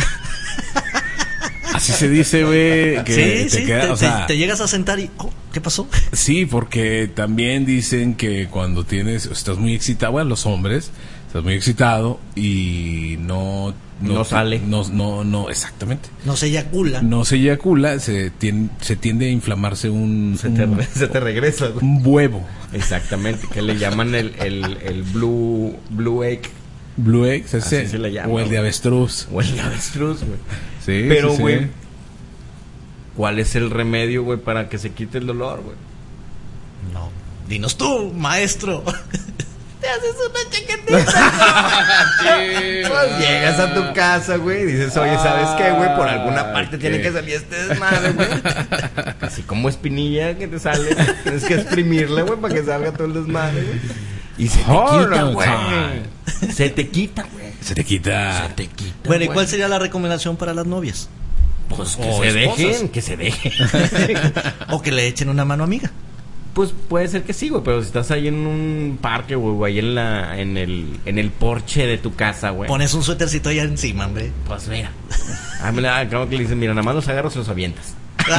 Así se dice, güey. Que Sí, te sí, queda- te, o sea, te- te llegas a sentar y... oh, ¿qué pasó? sí, porque también dicen que cuando tienes, estás muy excitado, bueno, los hombres, estás muy excitado y no no, no sale. No, no, no, exactamente. No se eyacula. No se eyacula, se tiende, se tiende a inflamarse un... Se te, un, se te regresa, güey. Un huevo. Exactamente, que le llaman el, el, el blue, blue egg. Blue egg, ese, así se le llama. O el de avestruz. O el de avestruz, güey. Sí, pero, sí, güey, sí. ¿cuál es el remedio, güey, para que se quite el dolor, güey? No. Dinos tú, maestro. Te haces una chaquetita. Pues llegas a tu casa, güey, y dices, oye, ¿sabes qué, güey? Por alguna parte tiene que salir este desmadre, güey. Así como espinilla que te sale, tienes que exprimirle, güey, para que salga todo el desmadre, güey. Y se te quita, güey. Se te quita, güey. Se te quita. Se te quita. Bueno, ¿y cuál sería la recomendación para las novias? Pues que O se esposas. dejen, que se dejen. O que le echen una mano amiga. Pues puede ser que sí, güey, pero si estás ahí en un parque, güey, o ahí en la, en el, en el porche de tu casa, güey. Pones un suétercito allá encima, hombre. Pues mira. Ah, mira, acabo que le dicen, mira, nada más los agarras y los avientas.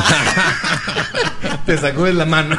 Te sacudes la mano.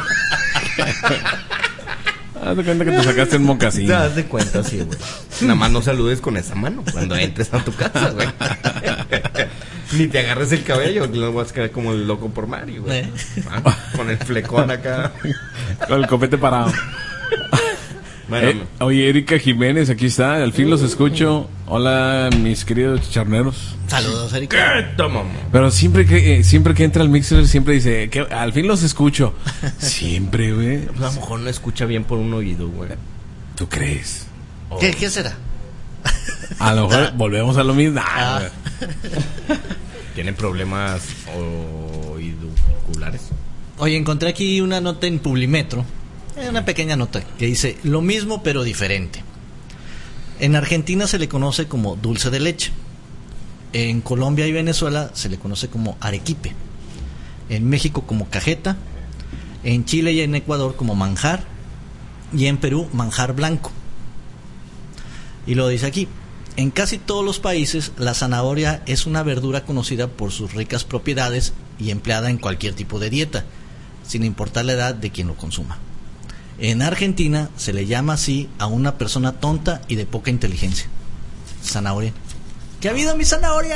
Haz de cuenta que te sacaste un mocasín. Te das de cuenta, sí, güey. Nada más no saludes con esa mano cuando entres a tu casa, güey. Ni te agarres el cabello, que luego vas a quedar como el loco por Mario, güey. Eh. Ah, con el flecón acá. Con el copete parado. Bueno, Eh, oye, Erika Jiménez, aquí está. Al fin los escucho. Hola, mis queridos chicharneros. Saludos, Erika. ¿qué tomamos? Pero siempre que eh, siempre que entra al mixer, siempre dice que al fin los escucho. Siempre, güey. Pues a lo mejor no escucha bien por un oído, güey. ¿Tú crees? ¿Qué, ¿Qué será? A lo mejor volvemos a lo mismo. Ah, Ah. Tienen problemas oidoculares. Oye, encontré aquí una nota en Publimetro. Eh, Una pequeña nota que dice: lo mismo pero diferente. En Argentina se le conoce como dulce de leche. En Colombia y Venezuela se le conoce como arequipe. En México como cajeta. En Chile y en Ecuador como manjar. Y en Perú manjar blanco. Y lo dice aquí: en casi todos los países la zanahoria es una verdura conocida por sus ricas propiedades y empleada en cualquier tipo de dieta, sin importar la edad de quien lo consuma. En Argentina se le llama así a una persona tonta y de poca inteligencia. Zanahoria. ¿Qué ha habido, mi zanahoria?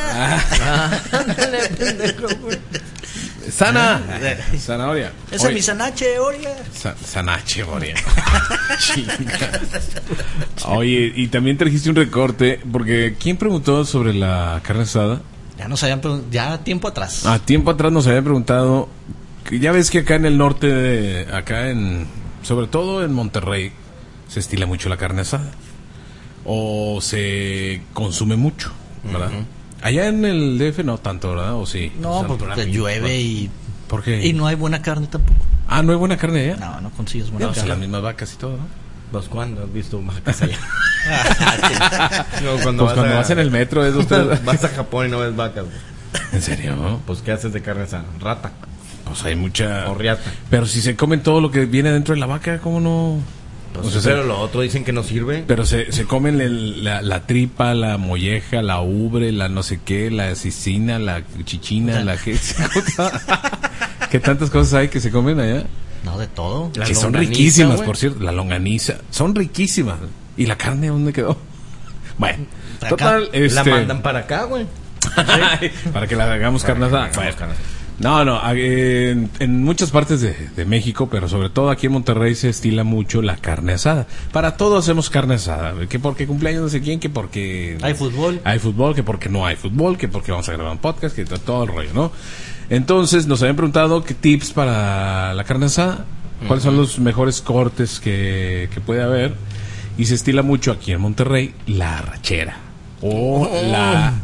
Sana. Zanahoria. Esa es mi zanache, oria. Sa- Sanache, Oria. Chinga. Oye, y también trajiste un recorte, porque ¿quién preguntó sobre la carne asada? Ya nos habían preguntado, ya tiempo atrás. A tiempo atrás nos habían preguntado, que ya ves que acá en el norte, de, acá en, sobre todo en Monterrey, se estila mucho la carne asada. O se consume mucho, ¿verdad? Ujú. Allá en el D F no tanto, ¿verdad? ¿O sí? No, O sea, porque llueve y, ¿Por qué? y no hay buena carne tampoco. Ah, ¿no hay buena carne allá? No, no consigues buena No, son las carne. mismas vacas y todo, ¿no? ¿Pues cuándo has visto vacas allá? No, cuando Pues cuando a- vas en el metro, es usted... vas a Japón y no ves vacas, güey. ¿En serio? Pues ¿qué haces de carne asada? Rata Pues hay mucha... o riata. Pero si se comen todo lo que viene dentro de la vaca, ¿cómo no...? Pues O sea, pero se- lo otro dicen que no sirve. Pero se, se comen el- la, la tripa, la molleja, la ubre, la no sé qué, la cecina, la chichina, la que... ¿Qué tantas cosas hay que se comen allá? No, de todo. La que son longaniza, riquísimas, güey. por cierto. La longaniza. Son riquísimas. ¿Y la carne dónde quedó? Bueno, Acá. total, este... La mandan para acá, güey. para que la hagamos carne asada. Hagamos Bueno. carne asada. No, no, a- en, en muchas partes de, de México, pero sobre todo aquí en Monterrey se estila mucho la carne asada. Para todo hacemos carne asada. Que porque cumpleaños no sé quién, que porque... Hay fútbol. Hay fútbol, que porque no hay fútbol, que porque vamos a grabar un podcast, que to- todo el rollo, ¿no? Entonces nos habían preguntado qué tips para la carne asada, cuáles son los mejores cortes que, que puede haber. Y se estila mucho aquí en Monterrey la arrachera. O la...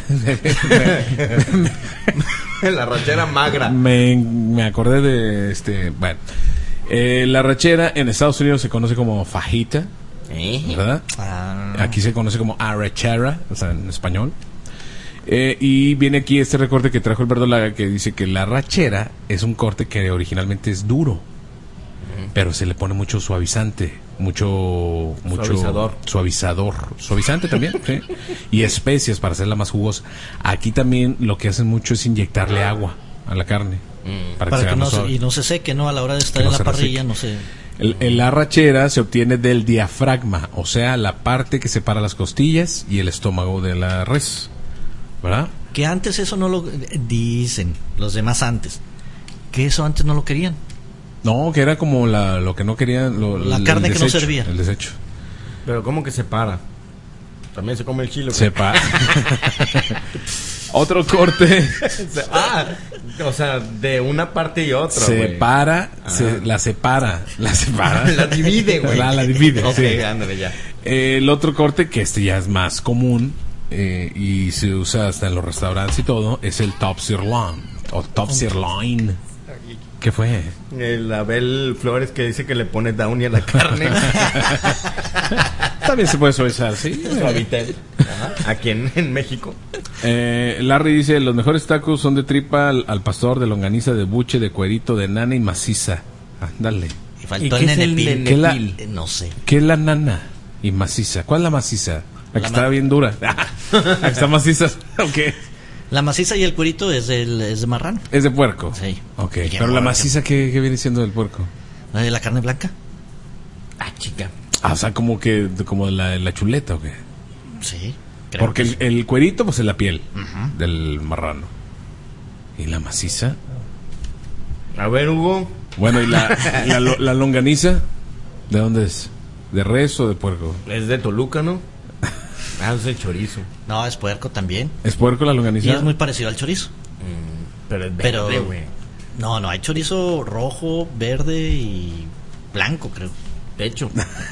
La ranchera magra. Me, me acordé de este. Bueno, eh, la arrachera en Estados Unidos se conoce como fajita, ¿Eh? ¿verdad? Ah, Aquí se conoce como arrachera, o sea, en español. Eh, y viene aquí este recorte que trajo el verdolaga que dice que la arrachera es un corte que originalmente es duro, pero se le pone mucho suavizante, mucho, mucho Suavizador. suavizador, suavizante también, sí, y especias para hacerla más jugosa. Aquí también lo que hacen mucho es inyectarle agua a la carne Mm. para, para que, que sea no más se, suave. y no se seque, ¿no? A la hora de estar Que en no la se parrilla, reseque. no se... El, el- la arrachera se obtiene del diafragma, o sea, la parte que separa las costillas y el estómago de la res, ¿verdad? Que antes eso no lo... Dicen los demás antes. Que eso antes no lo querían. No, que era como la, lo que no querían... Lo, La el carne que no desecho, servía. El desecho. Pero ¿cómo que se para? También se come el chile. Sepa. Otro corte. Ah, o sea, de una parte y otra, güey. Separa, Ah. se, la separa, la separa. La divide, güey. La, la divide, Ok, sí. ándale ya. El otro corte, que este ya es más común eh, y se usa hasta en los restaurantes y todo, es el top sirloin o top sirloin. ¿Qué fue? El Abel Flores que dice que le pone downy a la carne. También se puede suavizar, sí. Suavitel. Ajá. Aquí en, en México. Eh, Larry dice, los mejores tacos son de tripa al, al pastor, de longaniza, de buche, de cuerito, de nana y maciza. Ándale. Y faltó ¿Y el qué es el nenepil. ¿Qué la- Eh, No sé. ¿Qué es la nana y maciza? ¿Cuál es la maciza? La que La está ma- bien dura. La que está maciza. Ok. La maciza y el cuerito es, del, es de marrano. Es de puerco. Sí. Ok. Y Pero qué la bueno, maciza, ¿qué, qué viene siendo del puerco? ¿La de la carne blanca? Ah, chica. Ah, o sea, como que como la, la chuleta, ¿o qué? Sí. creo Porque que el, el cuerito, pues es la piel Ujú. del marrano. ¿Y la maciza? A ver, Hugo. Bueno, ¿y la, la, lo- la longaniza? ¿De dónde es? ¿De res o de puerco? Es de Toluca, ¿no? Ah, es de chorizo. No, es puerco también. ¿Es puerco la longaniza? Y es muy parecido al chorizo. Pero es Pero- verde, güey. No, no, hay chorizo rojo, verde y blanco, creo. De hecho.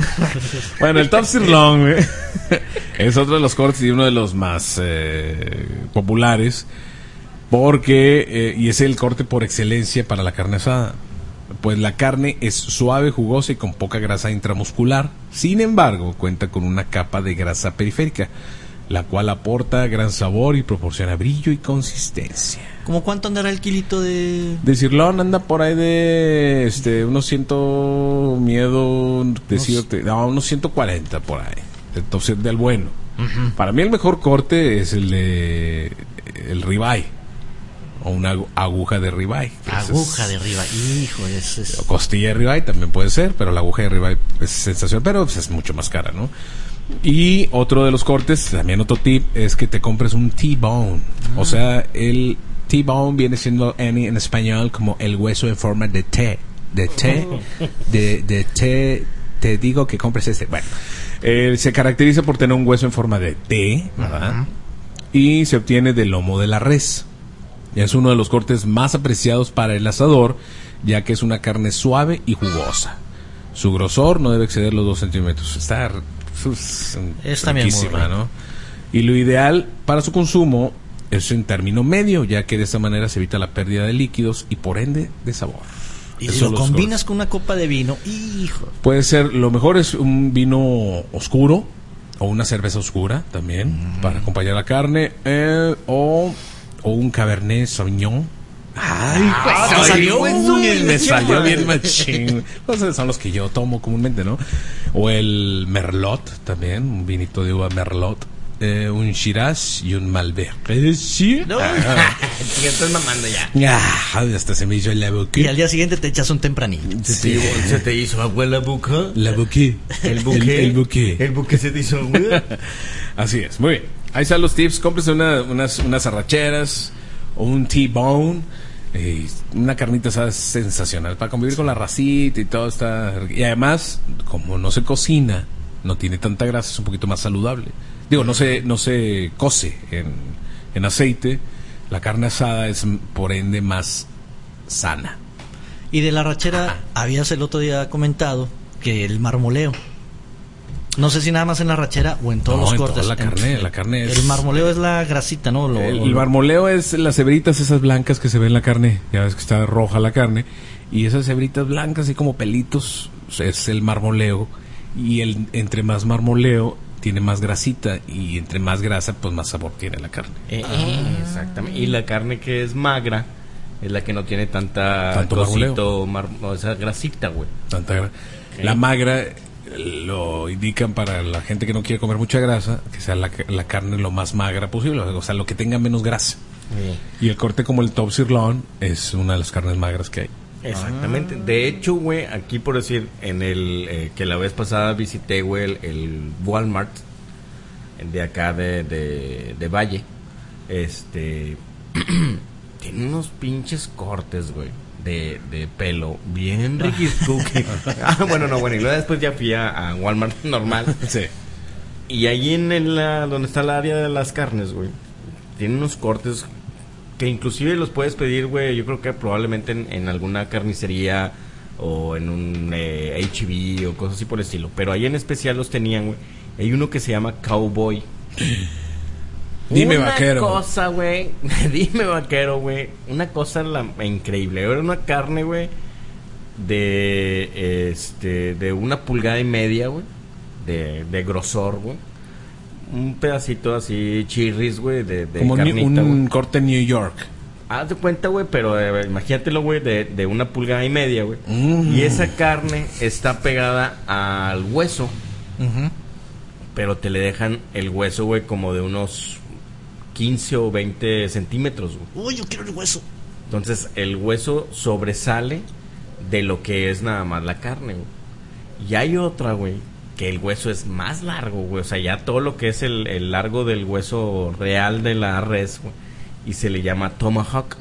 Bueno, el top sirloin, güey, es otro de los cortes y uno de los más eh, populares, porque, eh, y es el corte por excelencia para la carne asada. Pues la carne es suave, jugosa y con poca grasa intramuscular. Sin embargo, cuenta con una capa de grasa periférica, la cual aporta gran sabor y proporciona brillo y consistencia. ¿Cómo cuánto andará el kilito de...? De sirloin anda por ahí de este unos ciento miedo decirte, no, unos ciento cuarenta por ahí. Entonces del bueno. Ujú. Para mí el mejor corte es el de el ribeye o una agu- aguja de ribeye. que ese Aguja es- de arriba. Hijo, es... es- Costilla de ribeye también puede ser, pero la aguja de ribeye es sensacional, pero pues, es mucho más cara, ¿no? Y otro de los cortes, también otro tip, es que te compres un T-bone. O sea, el T-bone viene siendo en, en español como el hueso en forma de T. De T, de, de T, te digo que compres este. Bueno, eh, se caracteriza por tener un hueso en forma de T, ¿verdad? Y se obtiene del lomo de la res. Es uno de los cortes más apreciados para el asador, ya que es una carne suave y jugosa. Su grosor no debe exceder los dos centímetros. Está, uf, Es también muy riquísima, rico. ¿no? Y lo ideal para su consumo es en término medio, ya que de esta manera se evita la pérdida de líquidos y por ende de sabor. Y Esos si son lo los combinas cortes. con una copa de vino, hijo. Puede ser, lo mejor es un vino oscuro o una cerveza oscura también para acompañar la carne, eh, o, o un Cabernet Sauvignon. Ay, te ay, salió güey, bien, me sí, salió güey. bien machín. Esos son los que yo tomo comúnmente, ¿no? O el Merlot también, un vinito de uva Merlot, eh, un Shiraz y un Malbec. Eh, sí. No. Ah, Chica, estás mamando ya. ah, hasta se me hizo la boca. Y al día siguiente te echas un tempranillo. Se, te, se te hizo agua la boca. La boca. El buque. El, el buque. El buque se te hizo agua. Así es, muy bien. Ahí están los tips. Cómprese una- unas, unas arracheras o un T-bone. eh, una carnita asada sensacional para convivir con la racita y todo está. Y además, como no se cocina, no tiene tanta grasa, es un poquito más saludable. Digo, no se, no se cose en, en aceite. La carne asada es por ende más sana. Y de la rachera, habías el otro día comentado que el marmoleo. No sé si nada más en la rachera o en todos No, los en cortes. toda la carne, la carne es- El marmoleo es la grasita, ¿no? Lo- El, lo- el marmoleo es las hebritas esas blancas que se ven en la carne. Ya ves que está roja la carne. Y esas hebritas blancas, así como pelitos, es el marmoleo. Y el entre más marmoleo, tiene más grasita. Y entre más grasa, pues más sabor tiene la carne. Eh, eh, exactamente. Y la carne que es magra es la que no tiene tanta Tanto cosito, mar- no, esa grasita, güey. Tanta gra- La magra eh, lo indican para la gente que no quiere comer mucha grasa, que sea la, la carne lo más magra posible. O sea, lo que tenga menos grasa. Y el corte como el top sirloin es una de las carnes magras que hay. Exactamente. Ah. De hecho, güey, aquí por decir, en el eh, que la vez pasada visité, güey, el, el Walmart de acá de, de, de Valle, este, tiene unos pinches cortes, güey, de, de pelo bien riquiscuque. Ah, bueno, no, bueno, y luego después ya fui a, a Walmart normal. Sí. Y ahí en el, la, donde está el área de las carnes, güey, tiene unos cortes que inclusive los puedes pedir, güey, yo creo que probablemente en, en alguna carnicería o en un eh, H E B o cosas así por el estilo. Pero ahí en especial los tenían, güey. Hay uno que se llama Cowboy. Dime una vaquero. Una cosa, güey. Dime vaquero, güey. Una cosa la, increíble. Era una carne, güey, de, este, de una pulgada y media, güey. De, de grosor, güey. Un pedacito así, chirris, güey, de, de como carnita, ni, un güey. corte New York. Haz de cuenta, güey, pero eh, imagínatelo, güey, de, de una pulgada y media, güey. Mm. Y esa carne está pegada al hueso. Uh-huh. Pero te le dejan el hueso, güey, como de unos quince o veinte centímetros, güey. Uy, yo quiero el hueso. Entonces, el hueso sobresale de lo que es nada más la carne, güey. Y hay otra, güey, que el hueso es más largo, güey. O sea, ya todo lo que es el, el largo del hueso real de la res, güey. Y se le llama tomahawk.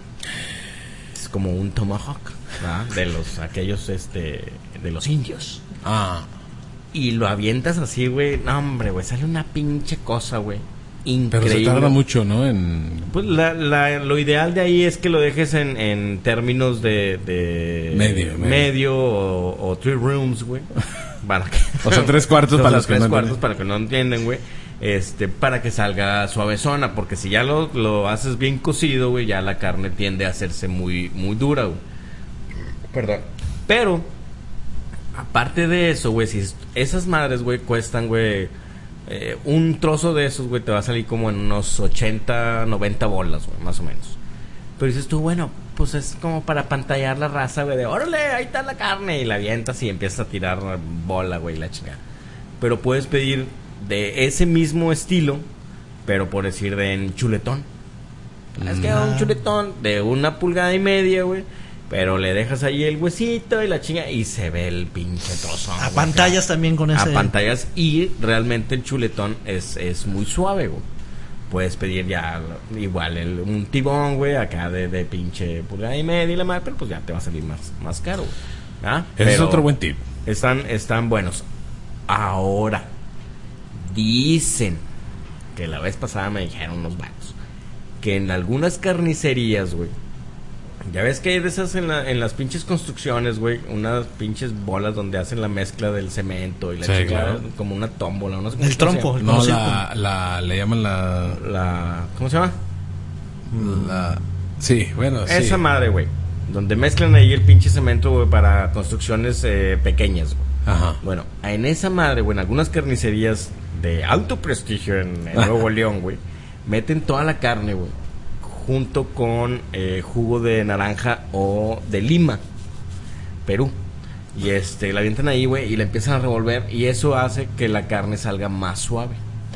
Es como un tomahawk, ¿verdad? De los, aquellos, este, de los indios. Ah. Y lo avientas así, güey. No, hombre, güey, sale una pinche cosa, güey. Increíble. Pero se tarda mucho, ¿no? En... Pues la, la, lo ideal de ahí es que lo dejes en, en términos de, de medio, medio. medio o, o three rooms, güey. Para que, o sea, tres cuartos para los que tres no cuartos entienden. para que no entienden, güey. Este, para que salga suavezona, porque si ya lo, lo haces bien cocido, güey, ya la carne tiende a hacerse muy, muy dura, güey. Perdón. Pero, aparte de eso, güey, si esas madres, güey, cuestan, güey, eh, un trozo de esos, güey, te va a salir como en unos ochenta, noventa bolas, güey, más o menos. Pero dices tú, bueno, pues es como para pantallar la raza, güey, de órale, ahí está la carne, y la avientas y empiezas a tirar bola, güey, la chingada. Pero puedes pedir de ese mismo estilo, pero por decir de en chuletón. Mm. Es que un chuletón de una pulgada y media, güey, pero le dejas ahí el huesito y la chinga y se ve el pinche trozo. A pantallas también con ese. A pantallas, y realmente el chuletón es, es muy suave, güey. Puedes pedir ya igual el, un tibón, güey, acá de, de pinche pulgada y media y la madre, pero pues ya te va a salir más, más caro, güey. ¿Ah? Ese es otro buen tip. Están, están buenos. Ahora, dicen que la vez pasada me dijeron unos vagos que en algunas carnicerías, güey, ya ves que hay de esas en, la, en las pinches construcciones, güey, unas pinches bolas donde hacen la mezcla del cemento y la sí, chingada, claro. como una tómbola, no sé cómo el se trompo, llama. el No, la, la, le llaman la, la, ¿cómo se llama? La, sí, bueno, sí. Esa madre, güey, donde mezclan ahí el pinche cemento, güey, para construcciones eh, pequeñas, güey. Ajá. Bueno, en esa madre, güey, en algunas carnicerías de alto prestigio en, en Nuevo León, güey, meten toda la carne, güey, junto con eh, jugo de naranja o de Lima, Perú. Y este, la avientan ahí, güey, y la empiezan a revolver, y eso hace que la carne salga más suave.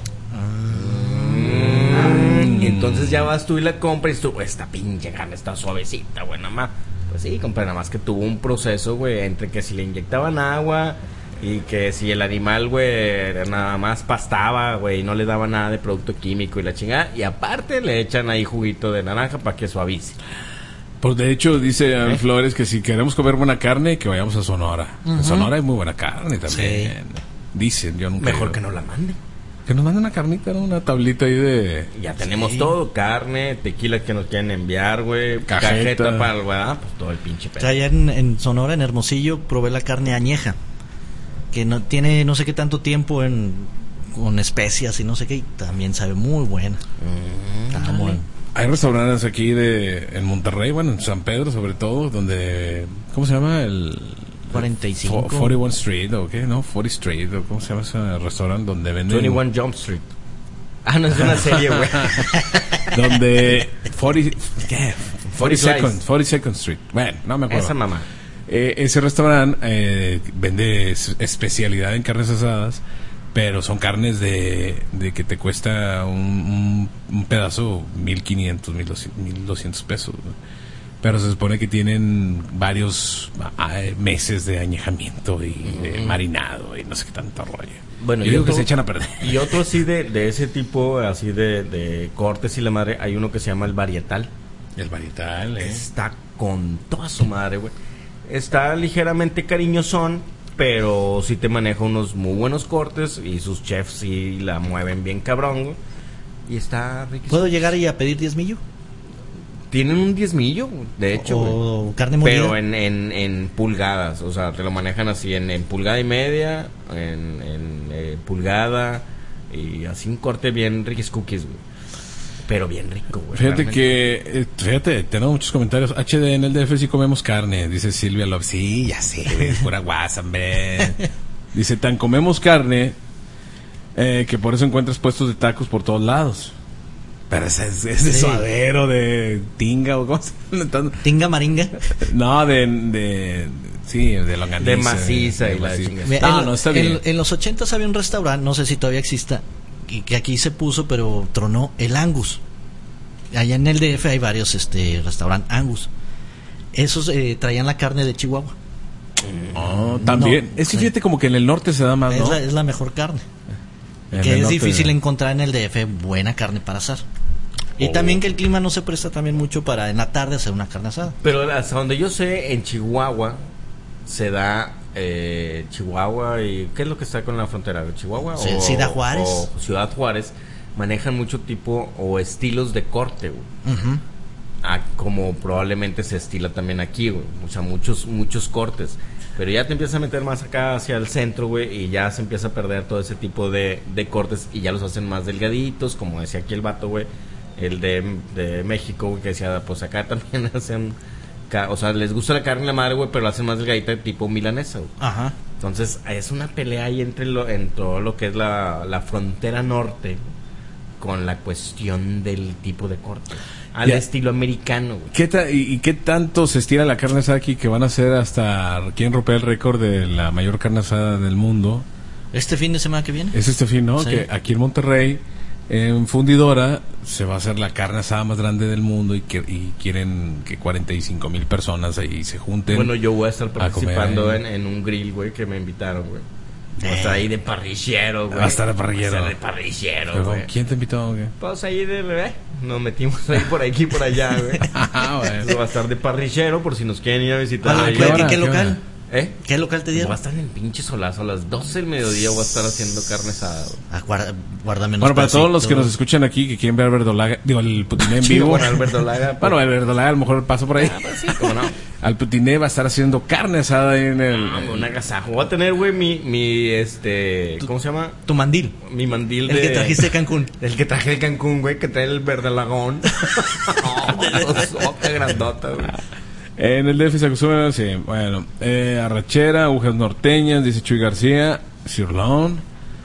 Mm. Y entonces ya vas tú y la compras y tú, esta pinche carne está suavecita, güey, nada más. Pues sí, compadre, nada más que tuvo un proceso, güey, entre que si le inyectaban agua y que si el animal, güey, nada más pastaba, güey, y no le daba nada de producto químico y la chingada. Y aparte le echan ahí juguito de naranja para que suavice. Pues de hecho, dice ¿Eh? Flores que si queremos comer buena carne, que vayamos a Sonora. Uh-huh. En Sonora hay muy buena carne también. Sí. Dicen, yo nunca Mejor he que no la manden. Que nos manden una carnita, ¿no? Una tablita ahí de... Ya tenemos sí. todo, carne, tequila que nos quieren enviar, güey, Cajeta. cajeta para el, ¿verdad? Pues todo el pinche pedo. O sea, allá en, en Sonora, en Hermosillo, probé la carne añeja, que no tiene no sé qué tanto tiempo en con especias y no sé qué, y también sabe muy buena. Mm, Está muy buena. Hay restaurantes aquí de en Monterrey, bueno, en San Pedro sobre todo, donde... ¿Cómo se llama? El... cuarenta y cinco. cuarenta y uno Street, ¿o qué? No, cuarenta Street, ¿o cómo se llama ese restaurante donde venden... veintiuno Jump Street. Ah, no, es una serie, güey. donde... cuarenta, ¿qué? cuarenta cuarenta Second, Second Street. Bueno, no me acuerdo. Esa mamá. Eh, ese restaurante eh, vende es- especialidad en carnes asadas, pero son carnes de, de que te cuesta un, un, un pedazo mil quinientos, mil doscientos pesos. ¿No? pero se supone que tienen varios ah, meses de añejamiento y de Mm. marinado y no sé qué tanto rollo. Bueno, Yo y digo otro- que se echan a perder. Y otro así de, de ese tipo, así de, de cortes y la madre, hay uno que se llama el varietal. El varietal, ¿eh? Está con toda su madre, güey. Está ligeramente cariñosón, pero sí te maneja unos muy buenos cortes y sus chefs sí la mueven bien cabrón, güey. Y está riquísimo. ¿Puedo llegar y a pedir diezmillo? Tienen un diezmillo, de hecho, güey. ¿O carne molida? Pero en, en, en pulgadas, o sea, te lo manejan así en, en pulgada y media, en, en eh, pulgada, y así un corte bien riquis cookies, güey. Pero bien rico, güey. Fíjate realmente. que, eh, fíjate, tenemos muchos comentarios. H D en el D F sí comemos carne, dice Silvia Love. Sí, ya sé, es pura guasa, hombre. Dice, tan comemos carne eh, que por eso encuentras puestos de tacos por todos lados. Pero ese es, es de Sí. suadero, de tinga o cómo se llama. Tinga maringa. No, de, de, sí, de longaniza. De maciza de y la maciza. chingada. Mira, No, en, no, está en- bien. en los ochentas había un restaurante, no sé si todavía exista, y que aquí se puso, pero tronó el Angus. Allá en el D F hay varios este restaurantes Angus. Esos eh, traían la carne de Chihuahua. Oh, también. No, es que sí. fíjate como que en el norte se da más, Es, ¿no? la, es la mejor carne. En que el es norte- difícil encontrar en el D F buena carne para asar. Y Oh. también que el clima no se presta también mucho para en la tarde hacer una carne asada. Pero hasta donde yo sé, en Chihuahua se da eh, Chihuahua y ¿qué es lo que está con la frontera? ¿Chihuahua? Sí, o Ciudad Juárez. o Ciudad Juárez manejan mucho tipo o estilos de corte, güey. Ujú. Ah, como probablemente se estila también aquí, güey. O sea, muchos, muchos cortes. Pero ya te empiezas a meter más acá hacia el centro, güey, y ya se empieza a perder todo ese tipo de, de cortes y ya los hacen más delgaditos, como decía aquí el vato, güey. El de, de México, güey, que decía, pues acá también hacen... ca- O sea, les gusta la carne la madre, güey, pero la hacen más delgadita tipo milanesa, güey. Ajá. Entonces, es una pelea ahí entre, lo, en todo lo que es la, la frontera norte con la cuestión del tipo de corte. Al Ya. estilo americano, güey. ¿Qué ta- y, y qué tanto se estira la carne asada aquí que van a hacer hasta... ¿Quieren romper el récord de la mayor carne asada del mundo? Este fin de semana que viene. Es este fin, ¿no? Sí. Que aquí en Monterrey, en Fundidora, se va a hacer la carne asada más grande del mundo y, que, y quieren que cuarenta y cinco mil personas ahí se junten. Bueno, yo voy a estar a comer participando ahí. en, en un grill, güey, que me invitaron, güey. Voy a Eh. estar ahí de parrillero, güey. Va a estar de parrillero. Voy a estar de parrillero, Pero, güey. ¿quién te invitó? o qué? Pues ahí de bebé. Nos metimos ahí por aquí y por allá, güey. Ah, bueno. Entonces va a estar de parrillero por si nos quieren ir a visitar. Ah, ¿a ahí. qué ¿qué, hora? qué ¿Qué local? hora? ¿Eh? ¿Qué local te Voy a dieron? estar en el pinche solazo a las doce del mediodía. Voy a estar haciendo carne asada, güey. Ah, guarda- guárdame unos Bueno, para todos los que nos pedacitos. escuchan aquí que quieren ver Verdolaga, digo, el Putiné en Sí, vivo. bueno, Alberto Laga. Bueno, el Verdolaga a lo mejor pasa por ahí. Ah, pues sí, cómo no. Al Putiné va a estar haciendo carne asada ahí en el... Ah, un agasajo. Voy a tener, güey, mi, mi, este... ¿Cómo se llama? Tu mandil. Mi mandil El de... que trajiste de Cancún. El que traje de Cancún, güey, que trae el verde lagón. Oh, qué grandota, güey. En el D F se acostumbra, sí, bueno, eh, arrachera, agujas norteñas, dice Chuy García, sirloin.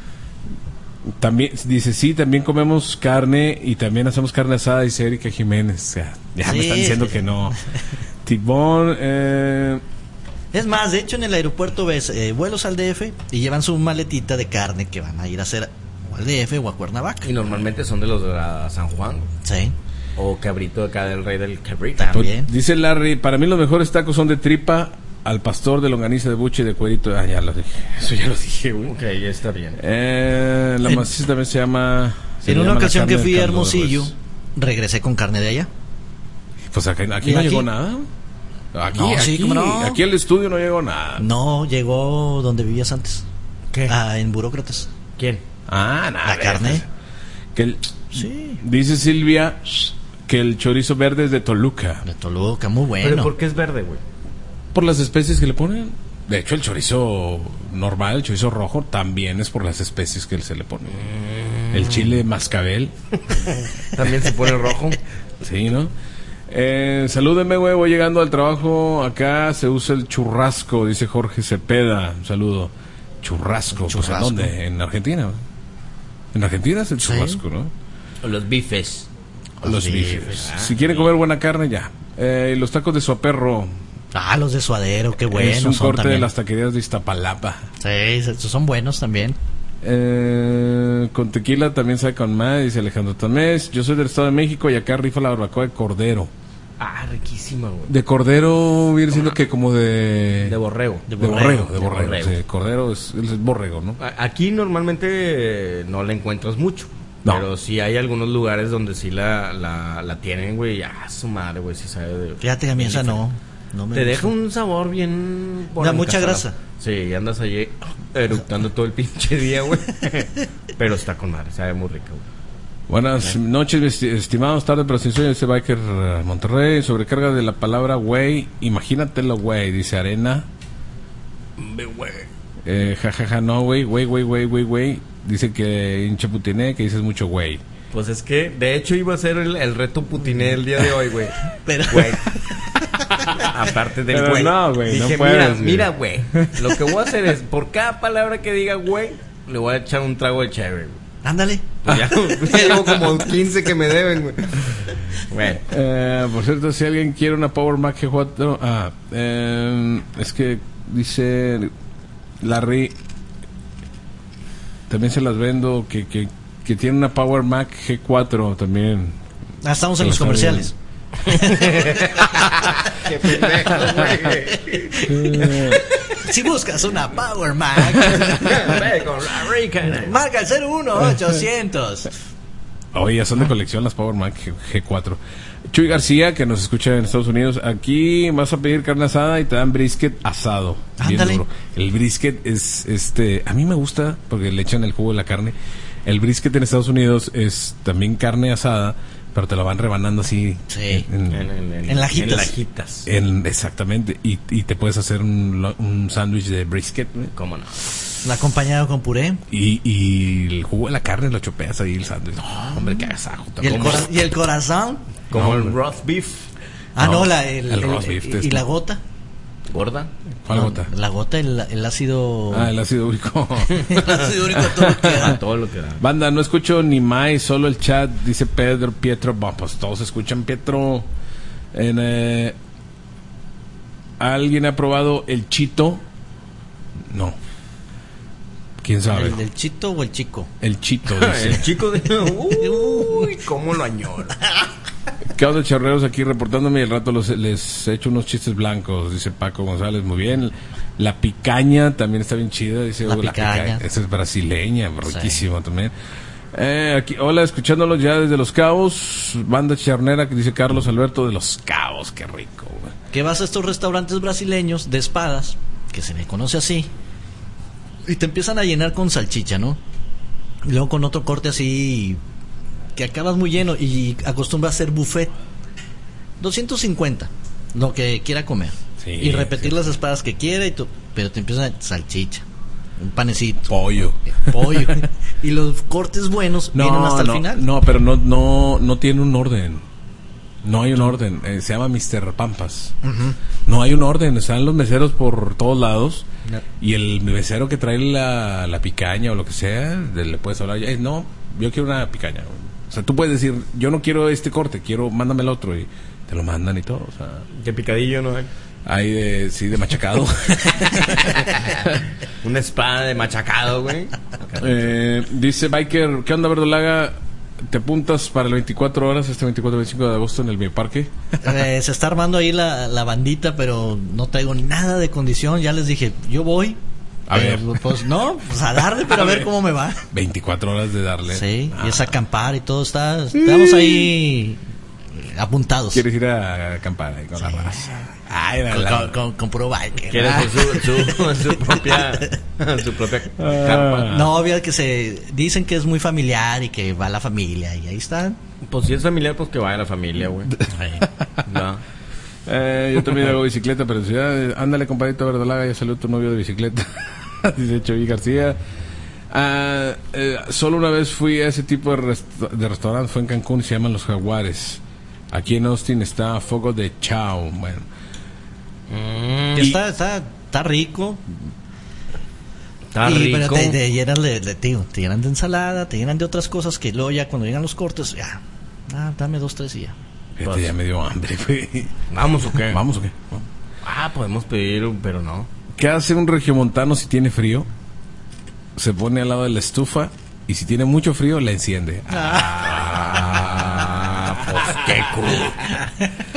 También, dice, sí, también comemos carne y también hacemos carne asada, dice Erika Jiménez. O sea, ya Sí, me están diciendo sí, que sí. no. Tibón, eh, Es más, de hecho en el aeropuerto ves eh, vuelos al D F y llevan su maletita de carne que van a ir a hacer o al D F o a Cuernavaca. Y normalmente son de los de la San Juan, güey. Sí, O cabrito acá del rey del cabrito. también. pues, dice Larry, para mí los mejores tacos son de tripa, al pastor, de longaniza, de buche y de cuerito. Ah, ya lo dije, eso ya lo dije, güey. Ok, ya está bien. Eh, la En- maciza también se llama... se En le una llama la ocasión carne que del fui a caldo de Hermosillo, res. regresé con carne de allá. Pues acá, aquí ¿Y no aquí? llegó nada. Aquí, No, sí, aquí, ¿cómo no? aquí al estudio no llegó nada. No, llegó donde vivías antes. ¿Qué? Ah, en Burócratas. ¿Quién? Ah, nada. La carne. Que el- Sí. dice Silvia que el chorizo verde es de Toluca. De Toluca, muy ¿Pero bueno. por qué es verde, güey? Por las especies que le ponen. De hecho, el chorizo normal, el chorizo rojo, también es por las especies que se le ponen. El chile mascabel. También se pone rojo. Sí, ¿no? Eh, salúdenme, güey, voy llegando al trabajo. Acá se usa el churrasco, dice Jorge Cepeda. Un saludo. Churrasco. Pues, ¿en Churrasco. dónde? En Argentina. güey. En Argentina es el Sí. churrasco, ¿no? O los bifes. Los Los bifes. bifes. Si quieren comer buena carne, ya. Eh, los tacos de suaperro. Ah, los de suadero, qué buenos es un son corte también. de las taquerías de Iztapalapa. Sí, esos son buenos también. Eh, con tequila también sabe con más, dice Alejandro Tamés. Yo soy del Estado de México y acá rifa la barbacoa de cordero. Ah, riquísima, güey. De cordero viene siendo que como de... De borrego. De borrego, de De borrego. borrego. Sí, cordero es, es borrego, ¿no? A- Aquí normalmente eh, no la encuentras mucho. No. Pero sí hay algunos lugares donde sí la, la, la tienen, güey. Ah, su madre, güey, sí sabe de... Fíjate que a mí esa no. no me Te gusta. deja un sabor bien... Da mucha grasa. Sí, y andas allí eructando todo el pinche día, güey. Pero está con madre, sabe muy rica, güey. Buenas noches, mis estimados, tarde pero sin sueño, dice Biker eh, Monterrey. Sobrecarga de la palabra güey, imagínatelo, güey, dice Arena. Eh, jajaja, ja, ja, no, güey, güey, güey, güey, güey, güey. Dice que hincha putiné, que dices mucho güey. Pues es que, de hecho, iba a ser el, el reto putiné el día de hoy, güey. Pero... Güey. Aparte del Pero güey. no, güey, no Dije, puedes, mira, güey. mira, güey. Lo que voy a hacer es, por cada palabra que diga güey, le voy a echar un trago de chévere, güey. Ándale. Pues ya, ya llevo como quince que me deben, güey. Bueno. Eh, por cierto, si alguien quiere una Power Mac G cuatro, ah, eh, es que dice Larry, también se las vendo, que, que, que tiene una Power Mac G cuatro también. Ah, estamos en Que los lo comerciales. Qué pendejo, güey. Si buscas una Power Mac, Ve con la rica. marca el cero uno ochocientos. Oye, ya son de colección las Power Mac G cuatro. Chuy García, que nos escucha en Estados Unidos, aquí vas a pedir carne asada y te dan brisket asado. Bien Ándale. duro. El brisket es, este, a mí me gusta porque le echan el jugo de la carne. El brisket en Estados Unidos es también carne asada, pero te lo van rebanando así. Sí. En, En, en, en, En lajitas. En lajitas. en- exactamente. Y, y te puedes hacer un, lo- un sándwich de brisket, güey. ¿Cómo no? Acompañado con puré. Y, y el jugo de la carne lo chopeas ahí el sándwich. No, hombre, qué agasajo. Y el, Como- cora- y el corazón. Como No, el güey. roast beef. Ah, No, no, la, el, el el- roast beef, y, este. y la gota. Gorda. ¿Cuál No, gota? La gota, el, el ácido. Ah, el ácido úrico. el ácido úrico todo lo que da. A todo lo que da. Banda, no escucho ni más, solo el chat, dice Pedro, Pietro. Bueno, pues todos escuchan Pietro. En, eh, ¿alguien ha probado el chito? No. ¿Quién sabe? ¿El del chito o el chico? El chito, dice. El chico de... Uy, cómo lo añoro. ¿Qué onda, charreros? Aquí reportándome y al rato los- les echo unos chistes blancos, dice Paco González. Muy bien. La picaña también está bien chida, dice La Hugo, picaña. Esa es brasileña, riquísimo también. Eh, aquí, hola, escuchándolos ya desde Los Cabos. Banda charnera, que dice Carlos Alberto de Los Cabos. Qué rico, güey. Que vas a estos restaurantes brasileños de espadas, que se le conoce así, y te empiezan a llenar con salchicha, ¿no? Y luego con otro corte así, que acabas muy lleno y acostumbras a hacer buffet. doscientos cincuenta, lo que quiera comer. Sí, y repetir sí. las espadas que quiera, y tú, pero te empiezan a salchicha, un panecito, Pollo. pollo. Y los cortes buenos vienen hasta no, el final. no, pero no, no, no tiene un orden. No hay un orden. Eh, se llama mister Pampas. Ujú. No hay un orden. Están los meseros por todos lados. No. Y el mesero que trae la, la picaña o lo que sea, de- le puedes hablar. "Eh, no, yo quiero una picaña. O sea, tú puedes decir, yo no quiero este corte, quiero, mándame el otro. Y te lo mandan y todo. O sea, Qué picadillo, ¿no? hay de, sí, de machacado. Una espada de machacado, güey. Eh, dice Biker, ¿qué onda, Verdolaga? ¿Te apuntas para el veinticuatro horas, este veinticuatro y veinticinco de agosto en el Bioparque? Eh, se está armando ahí la, la bandita, pero no traigo nada de condición. Ya les dije, yo voy. A Pero, ver. pues no, pues a darle, pero a, ver cómo me va. veinticuatro horas de darle. Sí, Ah, y es acampar y todo está. Estamos ahí eh, apuntados. ¿Quieres ir a acampar ahí con la raza? Ay, Con, la- con, con- con puro biker. Quiere Ah. hacer su, su, su propia... Su propia Ah. carpa. No, obvio que se dicen que es muy familiar y que va la familia y ahí están. Pues si es familiar, pues que vaya la familia, güey. No. Eh, yo también hago bicicleta, pero en ciudad, ándale, compadrito Verdolaga, ya salió tu novio de bicicleta. Dice Choy García. Ah, eh, solo una vez fui a ese tipo de, rest- de restaurante, fue en Cancún, se llaman Los Jaguares. Aquí en Austin está Fogo de Chao. Bueno, Y está, está, está rico. Está Y, rico. pero te, te llenan de, de, tío, te llenan de ensalada, te llenan de otras cosas que luego ya cuando llegan los cortes, ya, ah, dame dos, tres y ya. fíjate, Pues- ya me dio hambre, güey. ¿Vamos o qué? ¿Vamos o qué? Ah, podemos pedir, pero no. ¿Qué hace un regiomontano si tiene frío? Se pone al lado de la estufa y si tiene mucho frío, la enciende. Ah, pues qué crudo.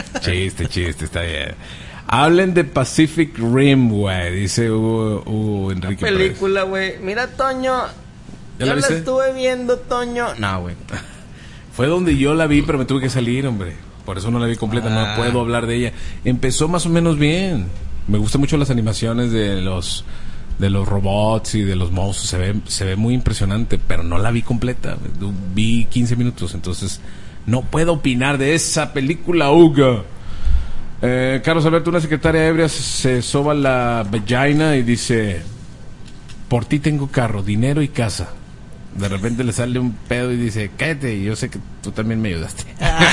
Chiste, chiste, está bien. Hablen de Pacific Rim, güey, dice Hugo, Hugo Enrique La película, güey. Mira, Toño. ¿Ya yo la la viste? estuve viendo, Toño. No, güey. Fue donde yo la vi, pero me tuve que salir, hombre. Por eso no la vi completa, Ah. no puedo hablar de ella. Empezó más o menos bien. Me gustan mucho las animaciones de los de los robots y de los monstruos. Se ve, se ve muy impresionante, pero no la vi completa. Vi quince minutos, entonces no puedo opinar de esa película, Hugo. Eh, Carlos Alberto, una secretaria ebria se soba la vagina y dice: por ti tengo carro, dinero y casa. De repente le sale un pedo y dice: cállate, y yo sé que tú también me ayudaste.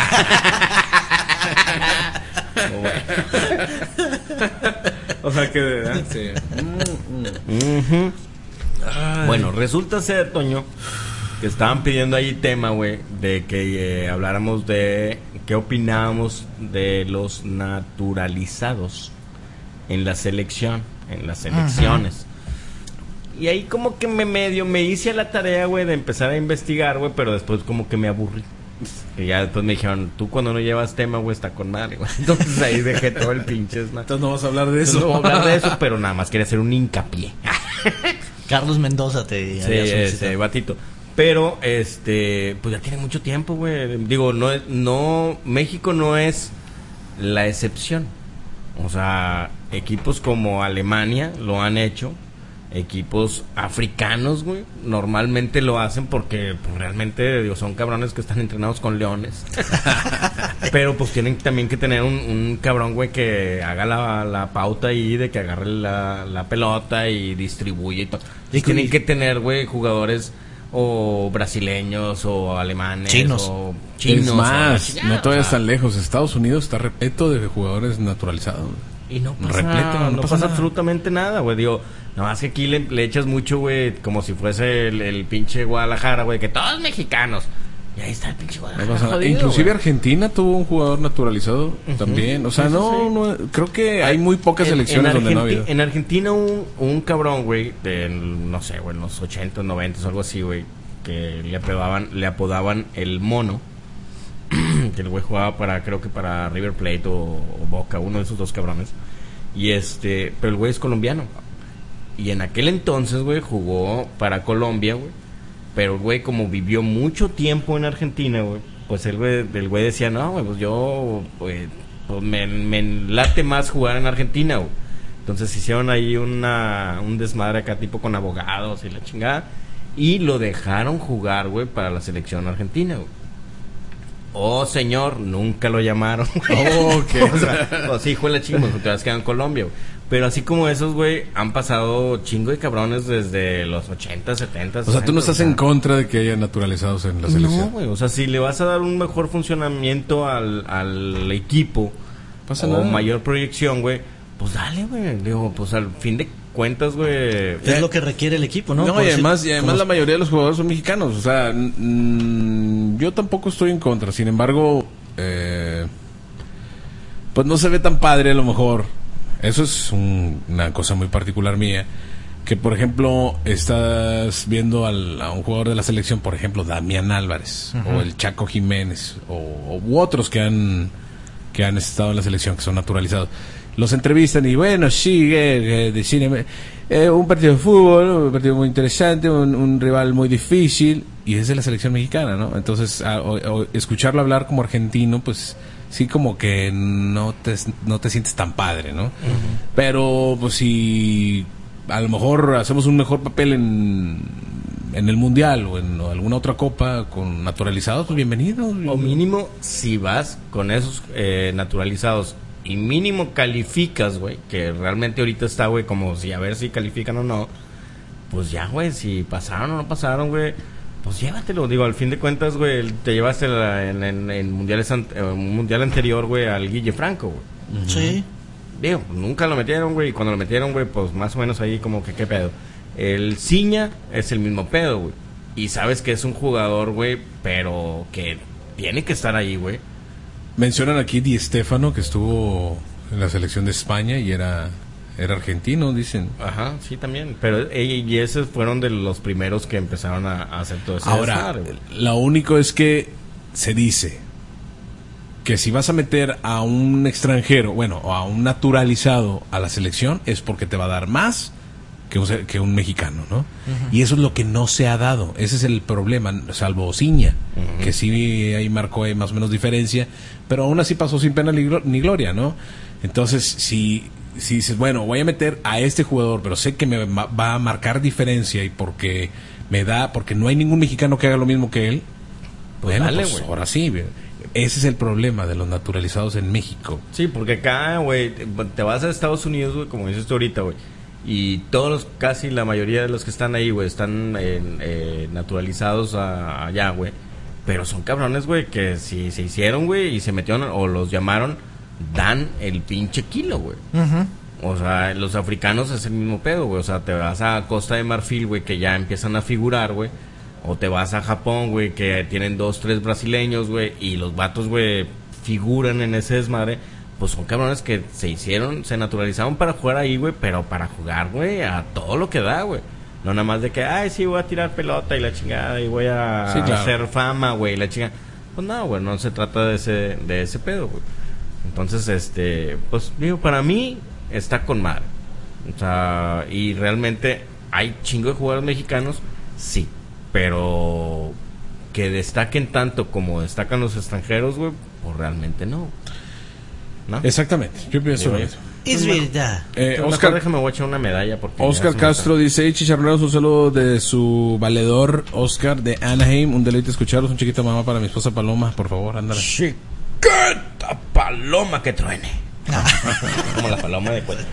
O sea que... ¿verdad? Sí. Ujú. Bueno, resulta ser, Toño, que estaban pidiendo ahí tema, güey, de que eh, habláramos de qué opinábamos de los naturalizados en la selección, en las selecciones. Uh-huh. Y ahí como que me medio me hice a la tarea, güey, de empezar a investigar, güey, pero después como que me aburrí. Y ya después me dijeron, tú cuando no llevas tema, güey, está con madre, güey. Entonces ahí dejé todo el pinche. Entonces no vas a hablar de eso. No voy a hablar de eso, pero nada más quería hacer un hincapié. Carlos Mendoza te Sí, había este, solicitado. batito. Pero, este, pues ya tiene mucho tiempo, güey. Digo, no es, no, México no es la excepción. O sea, equipos como Alemania lo han hecho. Equipos africanos, güey, normalmente lo hacen porque pues, realmente digo, son cabrones que están entrenados con leones. Pero pues tienen también que tener un, un cabrón, güey, que haga la, la pauta ahí de que agarre la, la pelota y distribuye y todo. Y tienen que tener, güey, jugadores o brasileños o alemanes Chinos. o chinos. Es más, o la no todavía o sea, están lejos. Estados Unidos está repleto de jugadores naturalizados. Y no pasa, repleto, no no pasa pasa nada. absolutamente nada, güey. Digo, nada más que aquí le, le echas mucho, güey, como si fuese el, el pinche Guadalajara, güey, que todos mexicanos. Y ahí está el pinche No Guadalajara. pasa nada. jodido, Inclusive güey. Argentina tuvo un jugador naturalizado también. O sea, Sí, sí, no, sí. no, creo que hay muy pocas En- selecciones en donde no ha Argenti- habido. En Argentina un, un cabrón, güey, de, no sé, güey, en los ochentas, noventas o algo así, güey, que le apodaban, le apodaban el mono. Que el güey jugaba para, creo que para River Plate o, o Boca, uno de esos dos cabrones. Y este, pero el güey es colombiano. Y en aquel entonces, güey, jugó para Colombia, güey. Pero el güey, como vivió mucho tiempo en Argentina, güey, pues el güey, el güey decía, no, güey, pues yo, pues, pues me, me late más jugar en Argentina, güey. Entonces hicieron ahí una, un desmadre acá, tipo con abogados y la chingada. Y lo dejaron jugar, güey, para la selección argentina, güey. Oh, señor, nunca lo llamaron, güey. Oh, ¿qué? O sea, pues sí, hijo de la chingada, porque te vas a quedar en Colombia, güey. Pero así como esos, güey, han pasado chingo de cabrones desde los ochenta, setenta. O sea, tú no estás en contra de que haya naturalizados en la selección. No, güey, o sea, si le vas a dar un mejor funcionamiento al, al equipo Pasa o nada. mayor proyección, güey, pues dale, güey. Digo, pues al fin de cuentas, güey. Es lo que requiere el equipo, ¿no? No, Por y decir, además, y además como- la mayoría de los jugadores son mexicanos. O sea, mm, yo tampoco estoy en contra. Sin embargo, eh, pues no se ve tan padre a lo mejor. Eso es un- una cosa muy particular mía. Que, por ejemplo, estás viendo al- a un jugador de la selección, por ejemplo, Damián Álvarez, o el Chaco Jiménez, o, o- u otros que han, que han estado en la selección, que son naturalizados. Los entrevistan y, bueno, sí, eh, eh, de cine, eh, un partido de fútbol, un partido muy interesante, un, un rival muy difícil, y es de la selección mexicana, ¿no? Entonces, a- o- o escucharlo hablar como argentino, pues sí, como que no te, no te sientes tan padre, ¿no? Pero, pues si a lo mejor hacemos un mejor papel en, en el Mundial o en alguna otra copa con naturalizados, pues bienvenido. O mínimo, si vas con esos eh, naturalizados y mínimo calificas, güey, que realmente ahorita está, güey, como si a ver si califican o no, pues ya, güey, si pasaron o no pasaron, güey, pues llévatelo. Digo, al fin de cuentas, güey, te llevaste la- en, en, en mundiales an- eh, un mundial anterior, güey, al Guille Franco, güey. Sí. Digo, nunca lo metieron, güey, y cuando lo metieron, güey, pues más o menos ahí como que qué pedo. El Ciña es el mismo pedo, güey. Y sabes que es un jugador, güey, pero que tiene que estar ahí, güey. Mencionan aquí Di Stéfano, que estuvo en la selección de España y era, era argentino, dicen. Ajá, sí, también. Pero eh, y esos fueron de los primeros que empezaron a, a hacer todo eso. Ahora, lo único es que se dice que si vas a meter a un extranjero, bueno, o a un naturalizado a la selección, es porque te va a dar más que un, que un mexicano, ¿no? Uh-huh. Y eso es lo que no se ha dado. Ese es el problema, salvo Osinha, uh-huh. que sí ahí marcó ahí más o menos diferencia, pero aún así pasó sin pena ni gloria, ¿no? Entonces, si, si dices, bueno, voy a meter a este jugador, pero sé que me va a marcar diferencia y porque me da, porque no hay ningún mexicano que haga lo mismo que él, pues, bueno, dale, pues ahora sí, ese es el problema de los naturalizados en México. Sí, porque acá, güey, te vas a Estados Unidos, güey, como dices tú ahorita, güey, y todos los, casi la mayoría de los que están ahí, güey, están eh, eh, naturalizados a, allá, güey, pero son cabrones, güey, que si se hicieron, güey, y se metieron o los llamaron, dan el pinche kilo, güey. Uh-huh. O sea, los africanos es el mismo pedo, güey, o sea, te vas a Costa de Marfil, güey, que ya empiezan a figurar, güey. O te vas a Japón, güey, que tienen dos, tres brasileños, güey, y los vatos, güey, figuran en ese desmadre. Pues son cabrones que se hicieron, se naturalizaron para jugar ahí, güey, pero para jugar, güey, a todo lo que da, güey. No nada más de que, ay, sí, voy a tirar pelota y la chingada, y voy a sí, claro. hacer fama, güey, la chingada. Pues no, güey, no se trata de ese, de ese pedo, güey. Entonces, este, pues, digo, para mí está con madre. O sea, y realmente hay chingo de jugadores mexicanos, sí. Pero que destaquen tanto como destacan los extranjeros, güey, pues realmente no. ¿No? Exactamente, yo pienso lo mismo. Es verdad. Eh, Oscar, déjame voy a echar una medalla. Porque Oscar Castro dice: hey, chicharroneros, un saludo de su valedor Oscar de Anaheim. Un deleite escucharlos. Un chiquito mamá para mi esposa Paloma, por favor, ándale. Chiquita paloma que truene. Como la paloma de cuenta.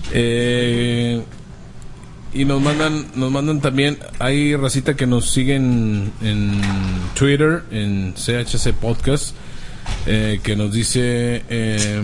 Eh. Y nos mandan nos mandan también, hay racita que nos siguen en Twitter, en C H C Podcast, eh, que nos dice, eh,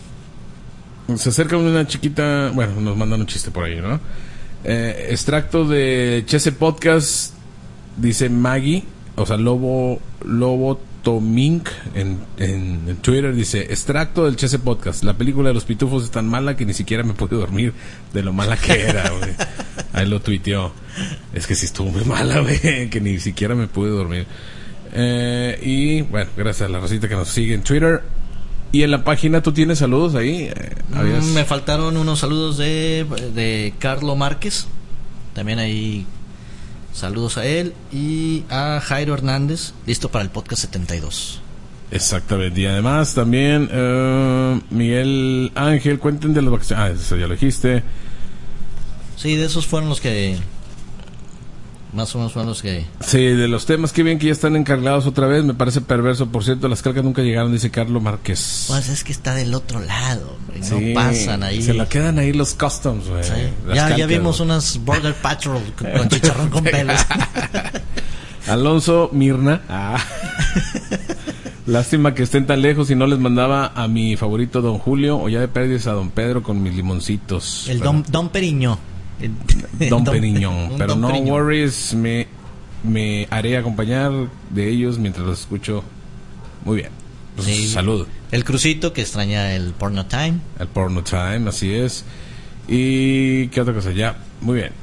se acerca una chiquita, bueno, nos mandan un chiste por ahí, ¿no? Eh, extracto de C H C Podcast, dice Maggie, o sea, Lobo, Lobo Tomink en, en, en Twitter, dice: extracto del C H C Podcast, la película de los pitufos es tan mala que ni siquiera me pude dormir de lo mala que era, güey. Ahí lo tuiteó. Es que sí estuvo muy mala, güey, que ni siquiera me pude dormir. Eh, y bueno, gracias a la racita que nos sigue en Twitter. Y en la página, ¿tú tienes saludos ahí? Eh, ¿habías... Me faltaron unos saludos de, de Carlo Márquez. También ahí saludos a él. Y a Jairo Hernández, listo para el podcast setenta y dos. Exactamente. Y además también uh, Miguel Ángel, cuenten de las vacaciones. Ah, eso ya lo dijiste. Sí, de esos fueron los que... Más o menos fueron los que... Sí, de los temas, que bien que ya están encargados otra vez. Me parece perverso, por cierto, las cargas nunca llegaron, dice Carlos Márquez. Pues es que está del otro lado, güey. Sí, no pasan ahí. Se la quedan ahí los customs, güey. Sí. Ya, ya vimos unas Border Patrol con, con chicharrón con pelos. Alonso Mirna. Ah. Lástima que estén tan lejos y no les mandaba a mi favorito Don Julio, o ya de pérdidas a Don Pedro con mis limoncitos. El Don, Don Periño. El Don, Don Periñón. Pero Don no Periñón. Worries, me, me haré acompañar de ellos mientras los escucho. Muy bien. Pues, sí. Salud. El Crucito, que extraña el Porno Time. El Porno Time, así es. Y qué otra cosa, ya. Muy bien.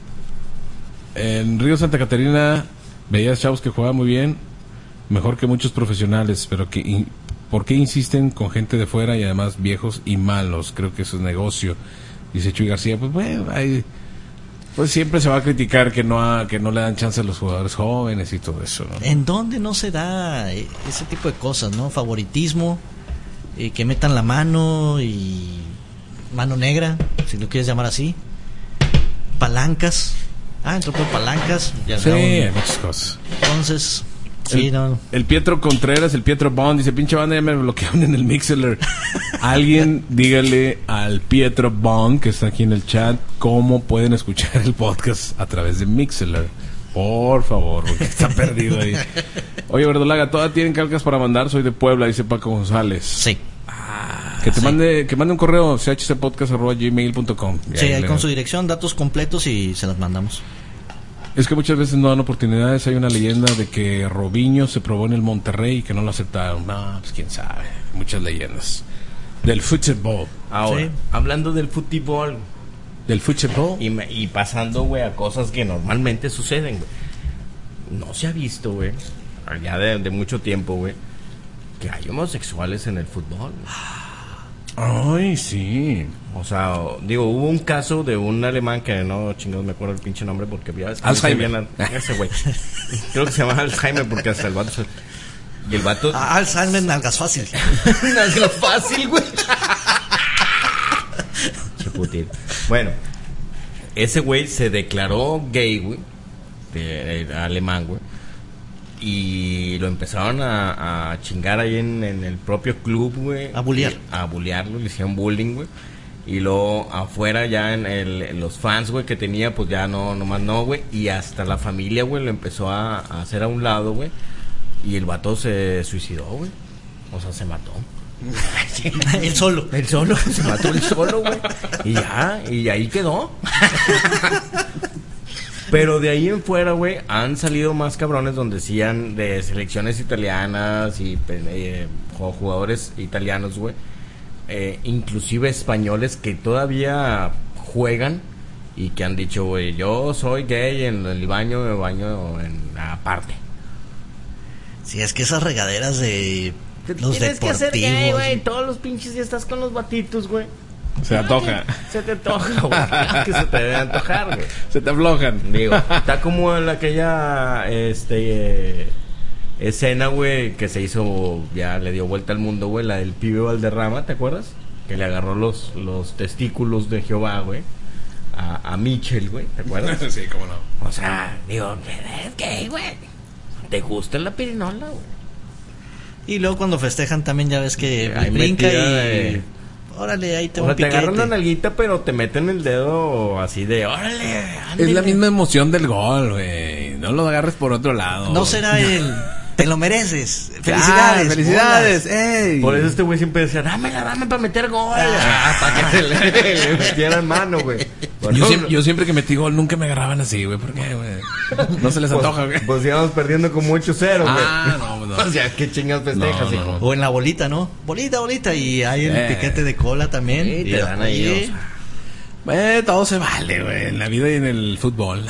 En Río Santa Catarina veías chavos que jugaban muy bien, mejor que muchos profesionales, pero que ¿por qué insisten con gente de fuera y además viejos y malos? Creo que eso es negocio. Dice Chuy García, pues bueno, hay, pues siempre se va a criticar que no ha, que no le dan chance a los jugadores jóvenes y todo eso, ¿no? ¿En dónde no se da ese tipo de cosas, no? Favoritismo, eh, que metan la mano y mano negra, si lo quieres llamar así, palancas. Ah, entró por palancas. Ya sí, hay muchas cosas. Entonces, sí, el, no. El Pietro Contreras, el Pietro Bond, dice: pinche banda, ya me bloquearon en el Mixler. Alguien dígale al Pietro Bond, que está aquí en el chat, cómo pueden escuchar el podcast a través de Mixler. Por favor, porque está perdido ahí. Oye, Verdolaga, ¿todas tienen calcas para mandar? Soy de Puebla, dice Paco González. Sí. Ah, que te sí. mande que mande un correo, c h c podcast arroba gmail punto com. Sí, ahí con su dirección, datos completos y se las mandamos. Es que muchas veces no dan oportunidades. Hay una leyenda de que Robinho se probó en el Monterrey y que no lo aceptaron. No, pues quién sabe. Muchas leyendas. Del fútbol. Ahora, sí. Hablando del fútbol. Del fútbol. Y, me, y pasando, güey, a cosas que normalmente suceden, güey. No se ha visto, güey, ya de, de mucho tiempo, güey, que hay homosexuales en el fútbol. Ay, sí. O sea, digo, hubo un caso de un alemán que no, chingados, me acuerdo el pinche nombre porque ya es que Alzheimer. no sé bien a- ese güey. Creo que se llama Alzheimer porque hasta el vato se- y el vato Ah, Alzheimer, nalgas fácil. nació fácil, güey. Chuputín. Bueno, ese güey se declaró gay, güey, de, de alemán, güey. Y lo empezaron a, a chingar ahí en, en el propio club, güey. A bullear. Y- A bullearlo, le hicieron bullying, güey. Y luego afuera ya en, el, en los fans, güey, que tenía, pues ya no, nomás no, güey. Y hasta la familia, güey, lo empezó a, a hacer a un lado, güey. Y el vato se suicidó, güey. O sea, se mató. Él solo. El solo, se mató el solo, güey. Y ya, y ahí quedó. Pero de ahí en fuera, güey, han salido más cabrones donde decían de selecciones italianas y eh, jugadores italianos, güey. Eh, inclusive españoles que todavía juegan y que han dicho, güey, yo soy gay en el baño, me baño en aparte. Sí, es que esas regaderas de los Tienes que deportivos. ser gay, güey. Todos los pinches días estás con los batitos, güey. Se antoja. Se te antoja, güey. Claro que se te debe antojar, güey. Se te aflojan. Digo, está como en aquella este eh, escena, güey, que se hizo, ya le dio vuelta al mundo, güey, la del pibe Valderrama, ¿te acuerdas? Que le agarró los, los testículos de Jehová, güey, a, a Mitchell, güey, ¿te acuerdas? Sí, cómo no. O sea, digo, es gay, güey. ¿Te gusta la pirinola, güey? Y luego cuando festejan también ya ves que Ahí brinca y... metida de- Órale, ahí te O va sea, un te piquete. agarran la nalguita, pero te meten el dedo así de, órale, Es la ándele. misma emoción del gol, güey. No lo agarres por otro lado. No será el... Te lo mereces. Ah, Felicidades. felicidades. bolas. Ey. Por eso este güey siempre decía, dámela, dame para meter gol. Ah, para que se le, le metieran mano, güey. Bueno, Yo, siempre, yo siempre que metí gol nunca me agarraban así, güey. ¿Por qué, güey? No se les pues, antoja, güey. Pues íbamos perdiendo como ocho cero, güey. Ah, no, no. O sea, qué chingas festejas, No, no, hijo. no. O en la bolita, ¿no? Bolita, bolita. Y hay el Eh. piquete de cola también. Sí, te Y, dan ahí, oye, o sea. Güey, todo se vale, güey. En la vida y en el fútbol.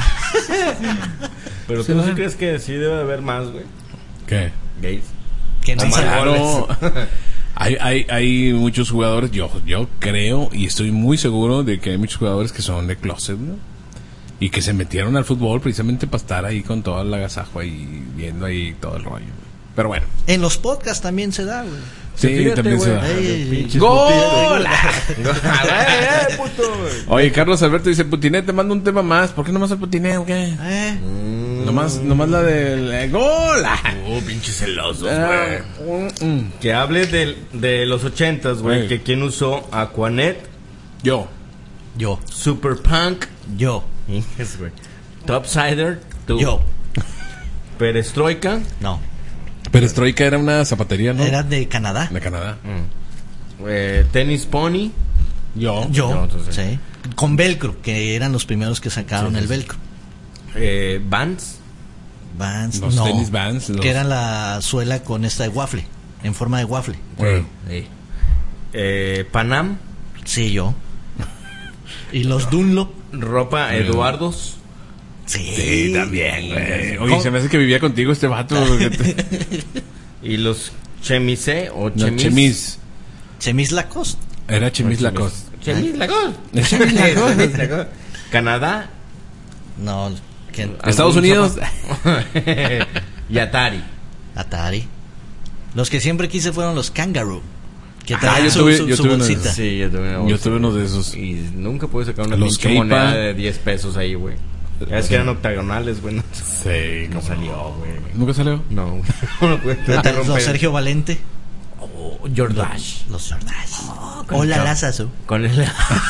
Pero tú no sí crees que sí debe haber más, güey. ¿Qué? Gays. que no O más se- Claro. Hay, hay, hay muchos jugadores, yo, yo creo y estoy muy seguro de que hay muchos jugadores que son de closet, ¿no? Y que se metieron al fútbol precisamente para estar ahí con todo el agasajo ahí, viendo ahí todo el rollo. güey. Pero bueno. En los podcasts también se da, güey. Sí, Fíjate, también se güey. da. Ey, Pinches ¡Gol! putitos. ¡Eh, puto! Oye, Carlos Alberto dice, Putiné, te mando un tema más. ¿Por qué nomás el Putiné o qué? ¿Eh? Nomás, nomás la del eh, gol. Oh, pinches celosos, Ah, güey. mm, mm. Que hable del, de los ochentas, güey. Ey. Que quién usó Aquanet, Yo. Yo. Super Punk, Yo. yes, güey. Topsider, tú. Yo. Perestroika, No. Perestroika era una zapatería, ¿no? Era de Canadá. De Canadá. eh, Tennis Pony, Yo. Yo. No, entonces- Sí. Con velcro, que eran los primeros que sacaron el velcro. eh, Vans, Vans. Los no. tenis Vans, los- Que era la suela con esta de waffle. En forma de waffle. Bueno. eh, Panam, Sí, yo. Y los Dunlop. ropa Eduardos, Sí. Sí, también, güey. Oye, se me hace que vivía contigo este vato. güey. y los Chemise o No, Chemis. Chemis. Chemis Lacoste. Era Chemis Lacoste. Chemis Lacoste. Chemis Lacoste. Chemis Lacoste. Canadá, No. que- Estados algún Unidos. zapato. y Atari. Atari. Los que siempre quise fueron los Kangaroo. Que Ah, traían yo su, tuve- su- yo su tuve uno de bolsita. Sí, yo tuve, una Yo bolsa, tuve uno güey. de esos. Y nunca pude sacar una Los pinche Keipa. moneda de diez pesos ahí, güey. Es que eran octagonales, güey. No, Sí, no ¿cómo salió, güey. ¿Nunca salió? No, güey. No lo pude Los romper. Sergio Valente. Oh, Jordash. Los Jordash. con Hola, el Lazazo. Con el...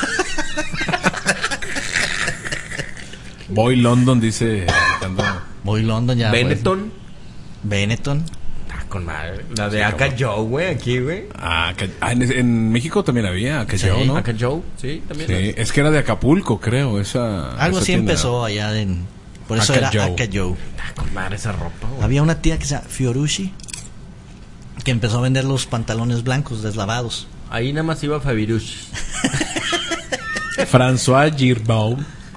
Boy London dice. Alejandro. Voy London ya. Benetton. pues. Benetton. Ah, con madre. La de Sí, Aka cabrón. Joe, güey, aquí, güey. Ah, que- ah, en, en México también había. Que Sí, yo, ¿no? Aka Joe, sí, también. Sí, es que era de Acapulco, creo. Esa, Algo esa así tienda. empezó allá en... Por eso Aka era Joe. Aka Joe. Ah, con madre esa ropa, güey. Había una tía que se llama Fiorushi, que empezó a vender los pantalones blancos deslavados. Ahí nada más iba Fabirush. François Girbaud.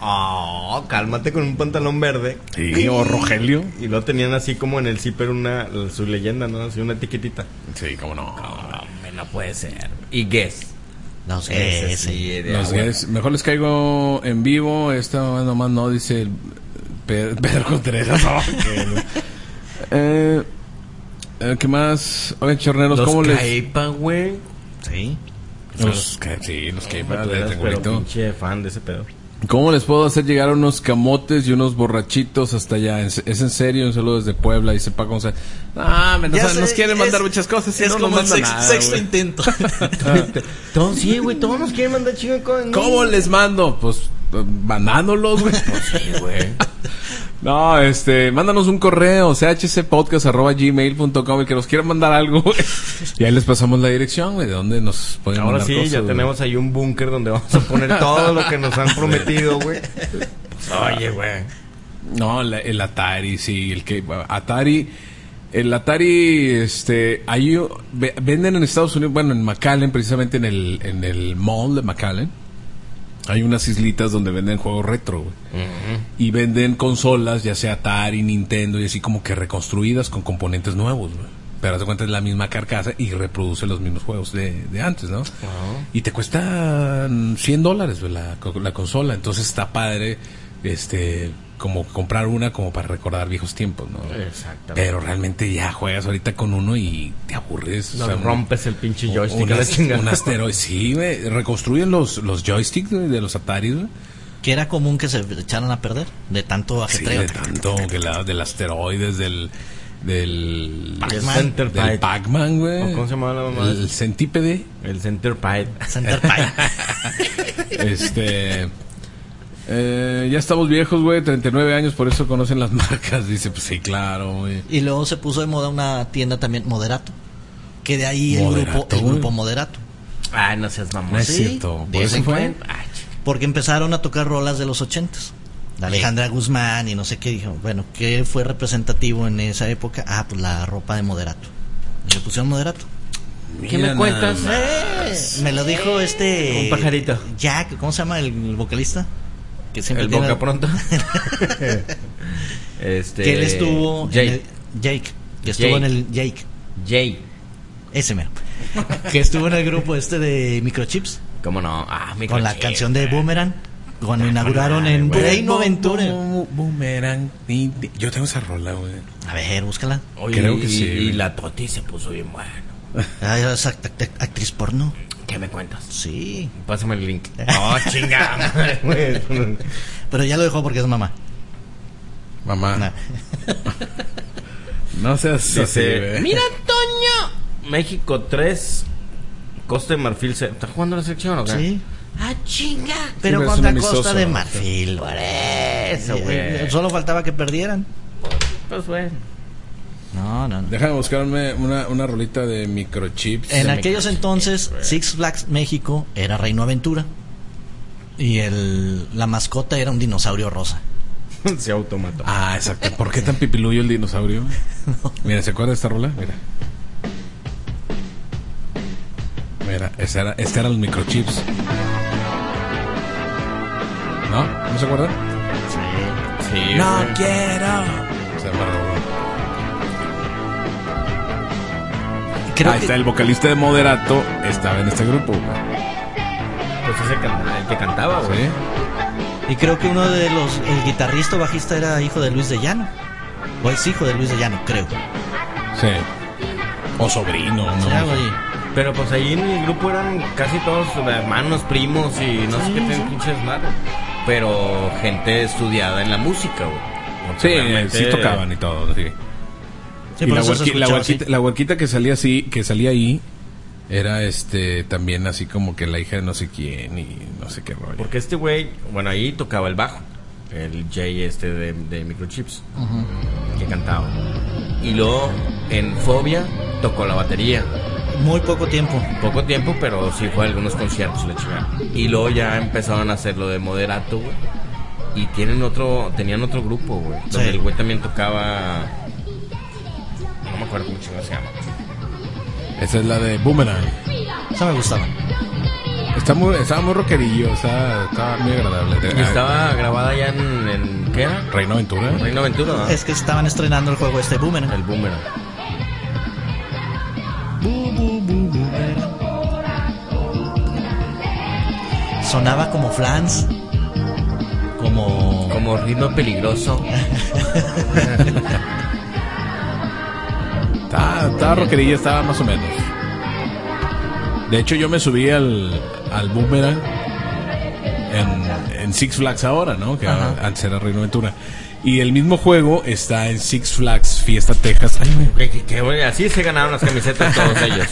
Oh, cálmate con un pantalón verde. Sí, o Rogelio. Y lo tenían así como en el zipper una, su leyenda, ¿no? Así una etiquetita. Sí, cómo no. No, no puede ser. Y Guess. Los Ese Guess. sí, de Los agua. Guess. Mejor les caigo en vivo. Esta nomás no, dice el Pe- Pedro Contreras. Oh, qué- eh, eh, ¿Qué más? Oigan, chorneros, Los ¿cómo les...? Caipa, güey. Sí. Los Ca- Sí, los Caipa, Tú de eras, pero Triangulito. pinche fan de ese pedo. ¿Cómo les puedo hacer llegar unos camotes y unos borrachitos hasta allá? ¿Es, es en serio? Un saludo desde Puebla. Y sepa cómo se... Ah, me- Ya nos, sé, nos quieren mandar es- muchas cosas y es no como nos el mandan sex- nada, sexto güey. intento. Todos, sí, güey, todos nos quieren mandar chingo de cosas. ¿Cómo les mando? Pues mandándolos, güey. Sí, güey. No, este, mándanos un correo, c h c podcast arroba gmail punto com, el que nos quiera mandar algo, güey. Y ahí les pasamos la dirección, güey, de dónde nos pueden Ahora mandar sí, cosas, ya güey. tenemos ahí un búnker donde vamos a poner todo lo que nos han prometido, güey. Oye, güey. No, la- el Atari, sí, el que Atari, el Atari, este, ahí ve- venden en Estados Unidos, bueno, en McAllen, precisamente en el, en el mall de McAllen. Hay unas islitas donde venden juegos retro, güey. Y venden consolas, ya sea Atari, Nintendo, y así como que reconstruidas con componentes nuevos, güey. Pero haz de cuenta es la misma carcasa y reproduce los mismos juegos de, de antes, ¿no? Y te cuesta cien dólares, güey, la, la consola. Entonces está padre, este, como comprar una como para recordar viejos tiempos, ¿no? Exactamente. Pero realmente ya juegas ahorita con uno y te aburres. Nos o sea, un- rompes el pinche joystick un, a la chingada. un asteroide, sí, güey. Reconstruyen los, los joysticks, güey, de los Atari, güey. Que era común que se echaran a perder de tanto Sí, ajetreo. de tanto que la, del asteroides, del del El Pac-Man. Centerpide. del Pac-Man, güey. ¿O cómo se llamaba la mamá? El centípede. El Centerpide. Centerpide. Este eh, ya estamos viejos, güey, treinta y nueve años, por eso conocen las marcas. Dice, pues sí, claro, güey. Y luego se puso de moda una tienda también, Moderato. Que de ahí el Moderato, grupo, el güey. grupo Moderato. Ay, no seas mamón. No es sí, cierto. de ¿Por vez eso en fue? cuando. Ay, chica. Porque empezaron a tocar rolas de los ochentas. De Alejandra Guzmán y no sé qué. Dijo, bueno, ¿qué fue representativo en esa época? Ah, pues la ropa de Moderato. Y le pusieron Moderato. ¿Qué Mira me cuentas? nada Eh, más. me lo dijo este... Un pajarito. Jack, ¿cómo se llama el, el vocalista? Que siempre El tiene- Boca Pronto. este. Que él estuvo... en Jake. el- Jake. Que estuvo Jake. en el... Jake. Jay. Ese mero. Que estuvo en el grupo este de Microchips. ¿Cómo no? Ah, mi Con la cochino. canción de Boomerang. Cuando inauguraron madre, en güey. Reino Aventura. Bo- Boomerang. Ni- ni- Yo tengo esa rola, güey. A ver, búscala. Oye, Creo que y, sí, Y güey. la Toti se puso bien bueno. Ah, es act- act- actriz porno. ¿Qué me cuentas? Sí. Pásame el link. Oh, chingada. güey. Pero ya lo dejó porque es mamá. Mamá. Nah. No seas así, Dice, güey. mira, Toño. México tres. Costa de Marfil. se- ¿Está jugando la selección o qué? Sí. Ah, chinga. Pero pero es contra un amistoso. Costa de Marfil. Por eso, Eh, güey. Solo faltaba que perdieran. Pues, güey. No, no, no. Déjame buscarme una, una rolita de microchips. En De aquellos microchips, entonces, güey. Six Flags México era Reino Aventura. Y el, la mascota era un dinosaurio rosa. Se automató. Ah, exacto. ¿Por qué tan pipiluyo el dinosaurio? Mira, ¿se acuerda de esta rola? Mira. Mira, ese era, este eran los microchips. ¿No? ¿No se acuerdan? Sí, No güey. quiero. Se llama la rola. Creo Ahí que está el vocalista de Moderato. Estaba en este grupo, güey. Pues ese can- el que cantaba, güey. ¿Sí? Y creo que uno de los, el guitarrista o bajista era hijo de Luis de Llano. O es hijo de Luis de Llano, creo. Sí. O sobrino, ¿no? Sí, algo ahí. Pero pues ahí en el grupo eran casi todos hermanos, primos y no sé qué tienen pinches madre. Pero gente estudiada en la música, güey. Porque Sí, realmente- sí tocaban y todo, sí. Sí, y por la, eso se huerqui- la escuchaba huerquita, así. la huerquita que salía así, que salía ahí, era este también así como que la hija de no sé quién y no sé qué rollo. Porque este güey, bueno, ahí tocaba el bajo. El Jay este de, de Microchips. Que cantaba. Y luego en Fobia tocó la batería. Muy poco tiempo. Poco tiempo, pero sí fue a algunos conciertos la chingada. Y luego ya empezaron a hacer lo de Moderato, güey. Y tienen otro, tenían otro grupo, güey. Donde Sí. el güey también tocaba. No me acuerdo cómo chingada se llama. Esa es la de Boomerang. Esa me gustaba. Está muy, estaba muy rockerillo, estaba, estaba muy agradable. Y estaba grabada ya en, en ¿qué era? Reino Aventura. Reino Aventura, ¿no? Es que estaban estrenando el juego este Boomerang. El Boomerang. Bu, bu, bu, boomerang. Sonaba como flans. Como... Como ritmo peligroso. Estaba, estaba rockerillo, estaba más o menos. De hecho, yo me subí al, al Boomerang en, en Six Flags ahora, ¿no? Que Ajá. antes era Reino Aventura. Y el mismo juego está en Six Flags Fiesta Texas. Ay, ¿Qué, qué, qué, güey? Así se ganaron las camisetas todos ellos.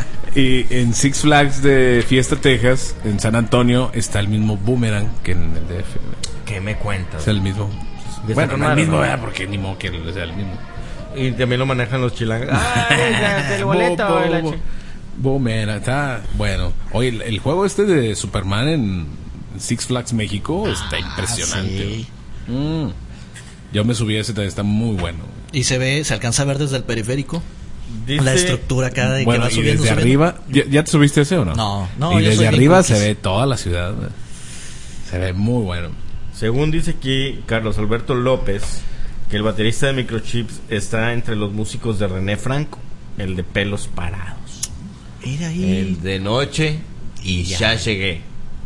y en Six Flags de Fiesta Texas, en San Antonio, está el mismo Boomerang que en el D F. ¿Qué me cuentas? Es el mismo. ¿Y Bueno, está no con el mismo, madre, ¿verdad? Porque ni modo que sea el mismo. Y también lo manejan los chilangos. ¡Ay, ya, el boleto! Bo- bo- la bo- chi- Boomerang, está bueno. Oye, el, el juego este de Superman en Six Flags México está impresionante. sí. Mm. Yo me subí a ese, también está muy bueno. Y se ve, se alcanza a ver desde el periférico. Dice- La estructura cada de Bueno, que va y subiendo. desde subiendo. arriba, ¿ya, ya te subiste ese o no? No, no, Y yo desde soy bien arriba se cookies. ve toda la ciudad. ¿verdad? Se ve muy bueno. Según dice aquí Carlos Alberto López, que el baterista de Microchips está entre los músicos de René Franco, el de Pelos Parados. Mira ahí. El de Noche y Ya. Ya Llegué.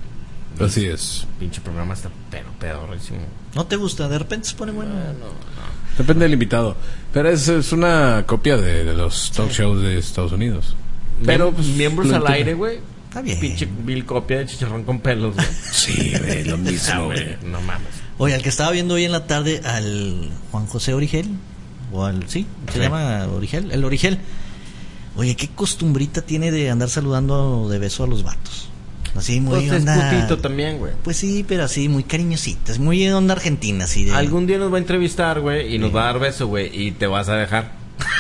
Así es. Pinche programa está pero pedorrísimo. ¿No te gusta? De repente se pone bueno. Depende del invitado. Pero es, es una copia de, de los talk shows de Estados Unidos. Pero Pero, pues, miembros lo al entiendo. aire, güey. Está bien. Pinche vil copia de Chicharrón con pelos, güey. Sí, güey, lo Ah, mismo, güey, güey. no mames. Oye, al que estaba viendo hoy en la tarde, al Juan José Origel, o al, sí, se Sí. llama Origel, el Origel. Oye, qué costumbrita tiene de andar saludando de beso a los vatos. Así muy Pues es onda. putito también, güey. Pues sí, pero así, muy cariñositas, muy de onda argentina, así de... Algún día nos va a entrevistar, güey, y nos va a dar beso, güey, y te vas a dejar.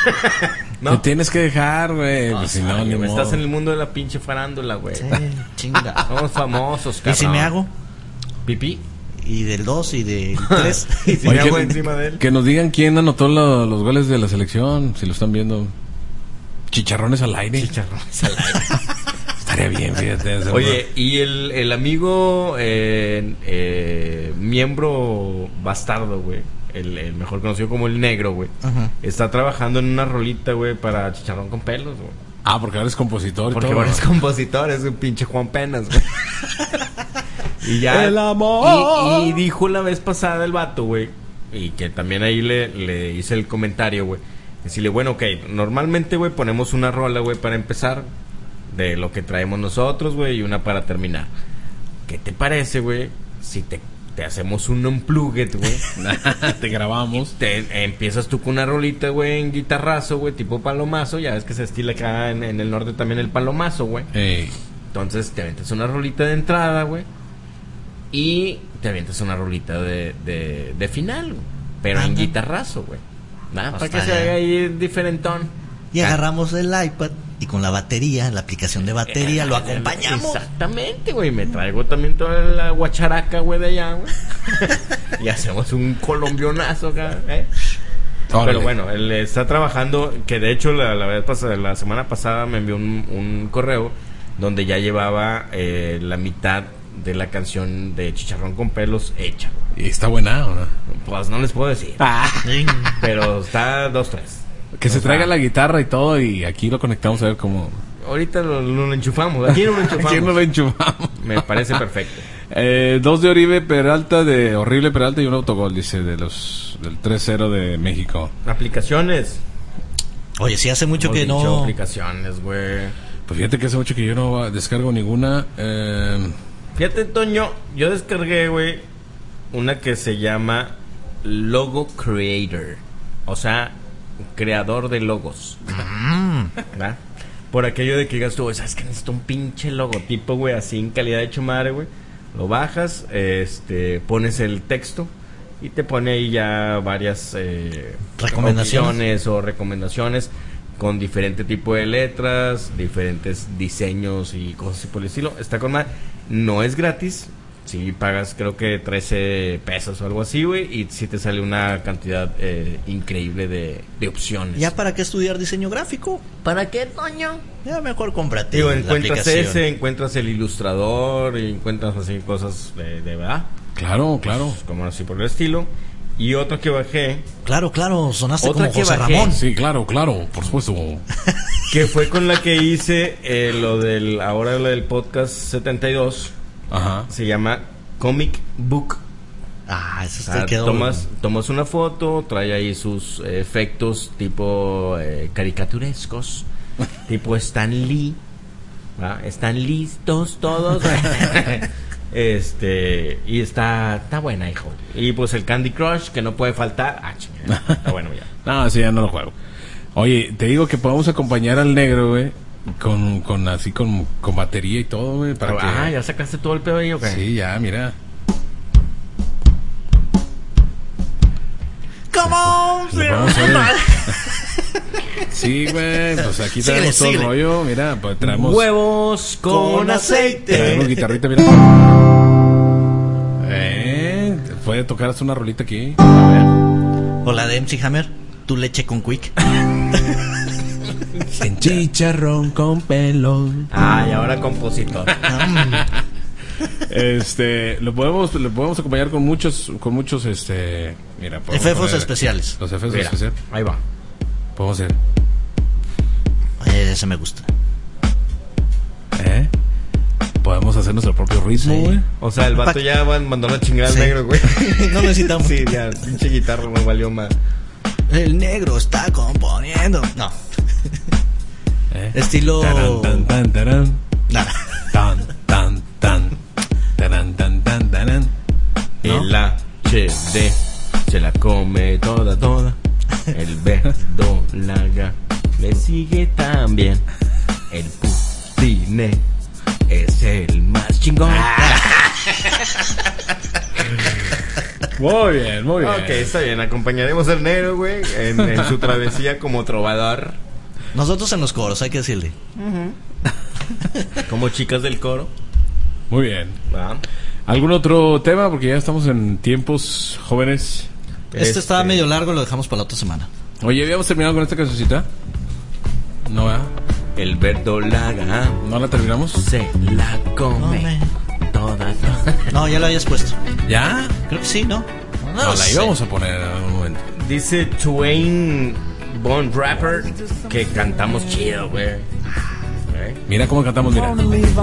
Te tienes que dejar, güey. No, Pues, si o sea, no, ni güey, modo. estás en el mundo de la pinche farándula, güey. Sí, chinga. Somos famosos, ¿Y cabrón. si me hago? pipí? Y del dos y del tres. Y si Oye, me hago que, encima de él. que nos digan quién anotó lo- los goles de la selección, si lo están viendo. Chicharrones al aire. Chicharrones al aire. Estaría bien, fíjate. hacerlo. Oye, y el, el amigo eh, eh, miembro bastardo, güey, el, el mejor conocido como el negro, güey, Ajá. está trabajando en una rolita, güey, para Chicharrón con pelos, güey. Ah, porque ahora es compositor y Porque todo. ahora es compositor, es un pinche Juan Penas, güey. Y ya. El amor. Y, y dijo la vez pasada el vato, güey, y que también ahí le, le hice el comentario, güey. Decirle, bueno, ok, normalmente, güey, ponemos una rola, güey, para empezar, de lo que traemos nosotros, güey, y una para terminar. ¿Qué te parece, güey, si te, te hacemos un unplugged, güey? Te grabamos. Te empiezas tú con una rolita, güey, en guitarrazo, güey, tipo palomazo. Ya ves que se estila acá en, en el norte también el palomazo, güey. Ey. Entonces te avientas una rolita de entrada, güey, y te avientas una rolita de, de, de final, güey, pero en Ajá. guitarrazo, güey. Nada, para Pues que está se bien. haga ahí diferentón. Y agarramos el iPad y con la batería, la aplicación de batería, lo acompañamos. Exactamente, güey. Me traigo también toda la guacharaca, güey, de allá, güey. Y hacemos un colombionazo acá, ¿eh? Órale. Pero bueno, él está trabajando, que de hecho la, la vez pasada, la semana pasada me envió un, un correo donde ya llevaba eh, la mitad de la canción de Chicharrón con pelos hecha. ¿Y está buena o no? Pues no les puedo decir, Sí. pero está dos, tres. Que se O traiga sea, la guitarra y todo y aquí lo conectamos a ver cómo... Ahorita lo, lo enchufamos, aquí no lo enchufamos. Aquí no lo enchufamos. Me parece perfecto. Eh, dos de Oribe Peralta, de Horrible Peralta y un autogol, dice, de los del tres cero de México. Aplicaciones. Oye, sí hace mucho Hemos que dicho no... aplicaciones, güey. Pues fíjate que hace mucho que yo no descargo ninguna. Eh, Fíjate, Toño, yo descargué, güey, una que se llama Logo Creator. O sea, creador de logos. ¿Verdad? Por aquello de que digas tú, ¿sabes que necesito un pinche logotipo, güey, así en calidad de hecho madre, güey? Lo bajas, este, pones el texto y te pone ahí ya varias eh, Recomendaciones. opciones o recomendaciones con diferente tipo de letras, diferentes diseños y cosas así por el estilo. Está con madre. No es gratis. Sí, pagas creo que trece pesos o algo así, güey, y sí te sale una cantidad eh, increíble de, de opciones. ¿Ya para qué estudiar diseño gráfico? ¿Para qué, Toño? Ya mejor cómprate. Digo, la encuentras aplicación. ese, encuentras el ilustrador, y encuentras así cosas de, de verdad, Claro, claro. como así por el estilo. Y otro que bajé, Claro, claro, sonaste Otra como que José bajé. Ramón. Sí, claro, claro, por supuesto. que fue con la que hice eh, lo del, ahora lo del podcast setenta y dos, Ajá. se llama Comic Book. Ah, eso O sea, te quedó. tomas, tomas una foto, trae ahí sus eh, efectos tipo eh, caricaturescos, tipo Stan Lee, ¿va? Están listos todos. Este, y está, está buena, hijo. Y pues el Candy Crush, que no puede faltar. Ah, chingada, está bueno ya. No, sí, ya no lo juego. Oye, te digo que podemos acompañar al negro, güey, con, con así, con, con batería y todo, güey, para Pero, que... ah, ¿ya sacaste todo el pedo ahí o qué? Sí, ya, mira. Come on, Lo podemos hacer. Sí, güey, pues aquí Síguele, traemos todo el síguele. rollo, mira, pues traemos... Huevos con, Con aceite. Traemos guitarrita, mira. Eh, puede tocar hasta una rolita aquí. O la de M C Hammer, tu leche con Quick. Chicharrón con pelón. Ah, y ahora compositor. Este, lo podemos, lo podemos acompañar con muchos, con muchos, este, mira, podemos Efectos poner especiales. Los efectos Mira, especiales. ahí va. Podemos hacer, Eh, ese me gusta. ¿eh? Podemos hacer nuestro propio ritmo, Sí. güey. O sea, el vato Pa- ya van- mandó la chingada al Sí. negro, güey. No necesitamos. Sí, ya, pinche guitarra me valió más. El negro está componiendo. No. ¿Eh? Estilo. Taran, tan, tan, tarán. Nada. Tan, tan, tan. Taran, tan, tan, tarán. ¿No? El H D se la come toda, toda. El B do la G le sigue también. El Putine es el más chingón. Muy bien, muy bien. Ok, está bien. Acompañaremos al negro, güey, en, en su travesía como trovador. Nosotros en los coros, hay que decirle. Como chicas del coro. Muy bien. ¿Va? ¿Algún otro tema? Porque ya estamos en tiempos jóvenes. Este, estaba medio largo, lo dejamos para la otra semana. Oye, ¿habíamos terminado con esta cancioncita? No, ¿verdad? El verdolaga ¿No la terminamos? se la come Come. toda, toda. No, ya lo habías puesto. ¿Ya? Creo que sí, ¿no? No, No, la sé. íbamos a poner en algún momento. Dice Twain Bond Rapper que cantamos chido, güey. ¿Eh? Mira cómo cantamos, mira.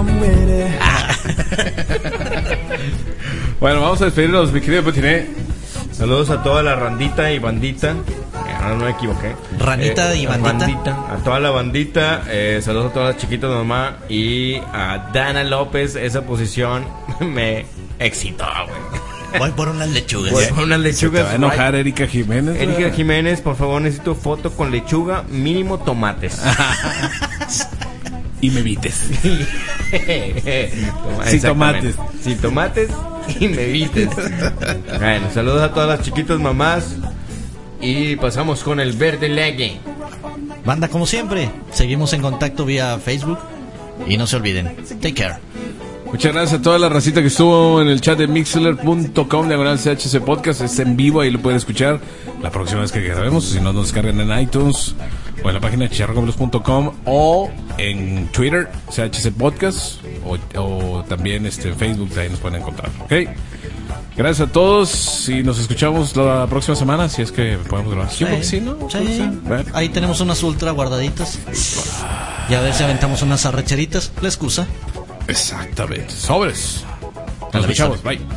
Bueno, vamos a despedirnos, mi querido Petiné. Saludos a toda la randita y bandita. Eh, Ahora no me equivoqué. Ranita y bandita. bandita. A toda la bandita. eh, saludos a todas las chiquitas de mamá. Y a Dana López. Esa posición me excitó, güey. Voy por unas lechugas. Voy por unas Se te lechugas. va a enojar Erika Jiménez. Erika ¿verdad? Jiménez, por favor, necesito foto con lechuga, mínimo tomates. Y me vites. Toma- Sin exactamente. tomates. Sin tomates y me vites. Bueno, saludos a todas las chiquitas mamás. Y pasamos con el verde legue. Banda, como siempre, seguimos en contacto vía Facebook. Y no se olviden, take care. Muchas gracias a toda la racita que estuvo en el chat de mixler punto com diagonal C H C Podcast. Es en vivo, ahí lo pueden escuchar la próxima vez que grabemos. Si no, nos descargan en iTunes o en la página de chicharroncoblos punto com o en Twitter, C H C Podcast, o, o también este, en Facebook, ahí nos pueden encontrar. ¿Ok? Gracias a todos y nos escuchamos la próxima semana, si es que podemos grabar. Yo creo que sí, ¿no? Sí. Bueno. Ahí tenemos unas ultra guardaditas. Y a ver si aventamos unas arrecheritas. La excusa. Exactamente. Sobres. A la Nos vista. escuchamos. Bye.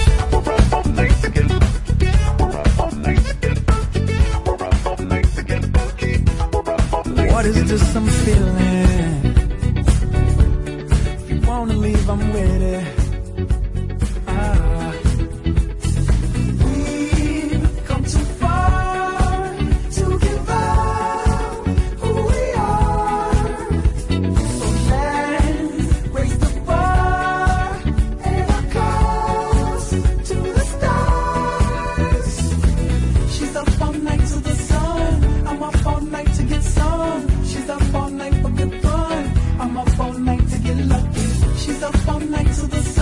What is this I'm feeling? If you wanna leave, I'm ready. Ah. We've come too far to give up who we are. So let's raise the bar and our cause to the stars. She's up all night to the sun. I'm up all night to get some. She's up all night for good fun. I'm up all night to get lucky. She's up all night to the sun.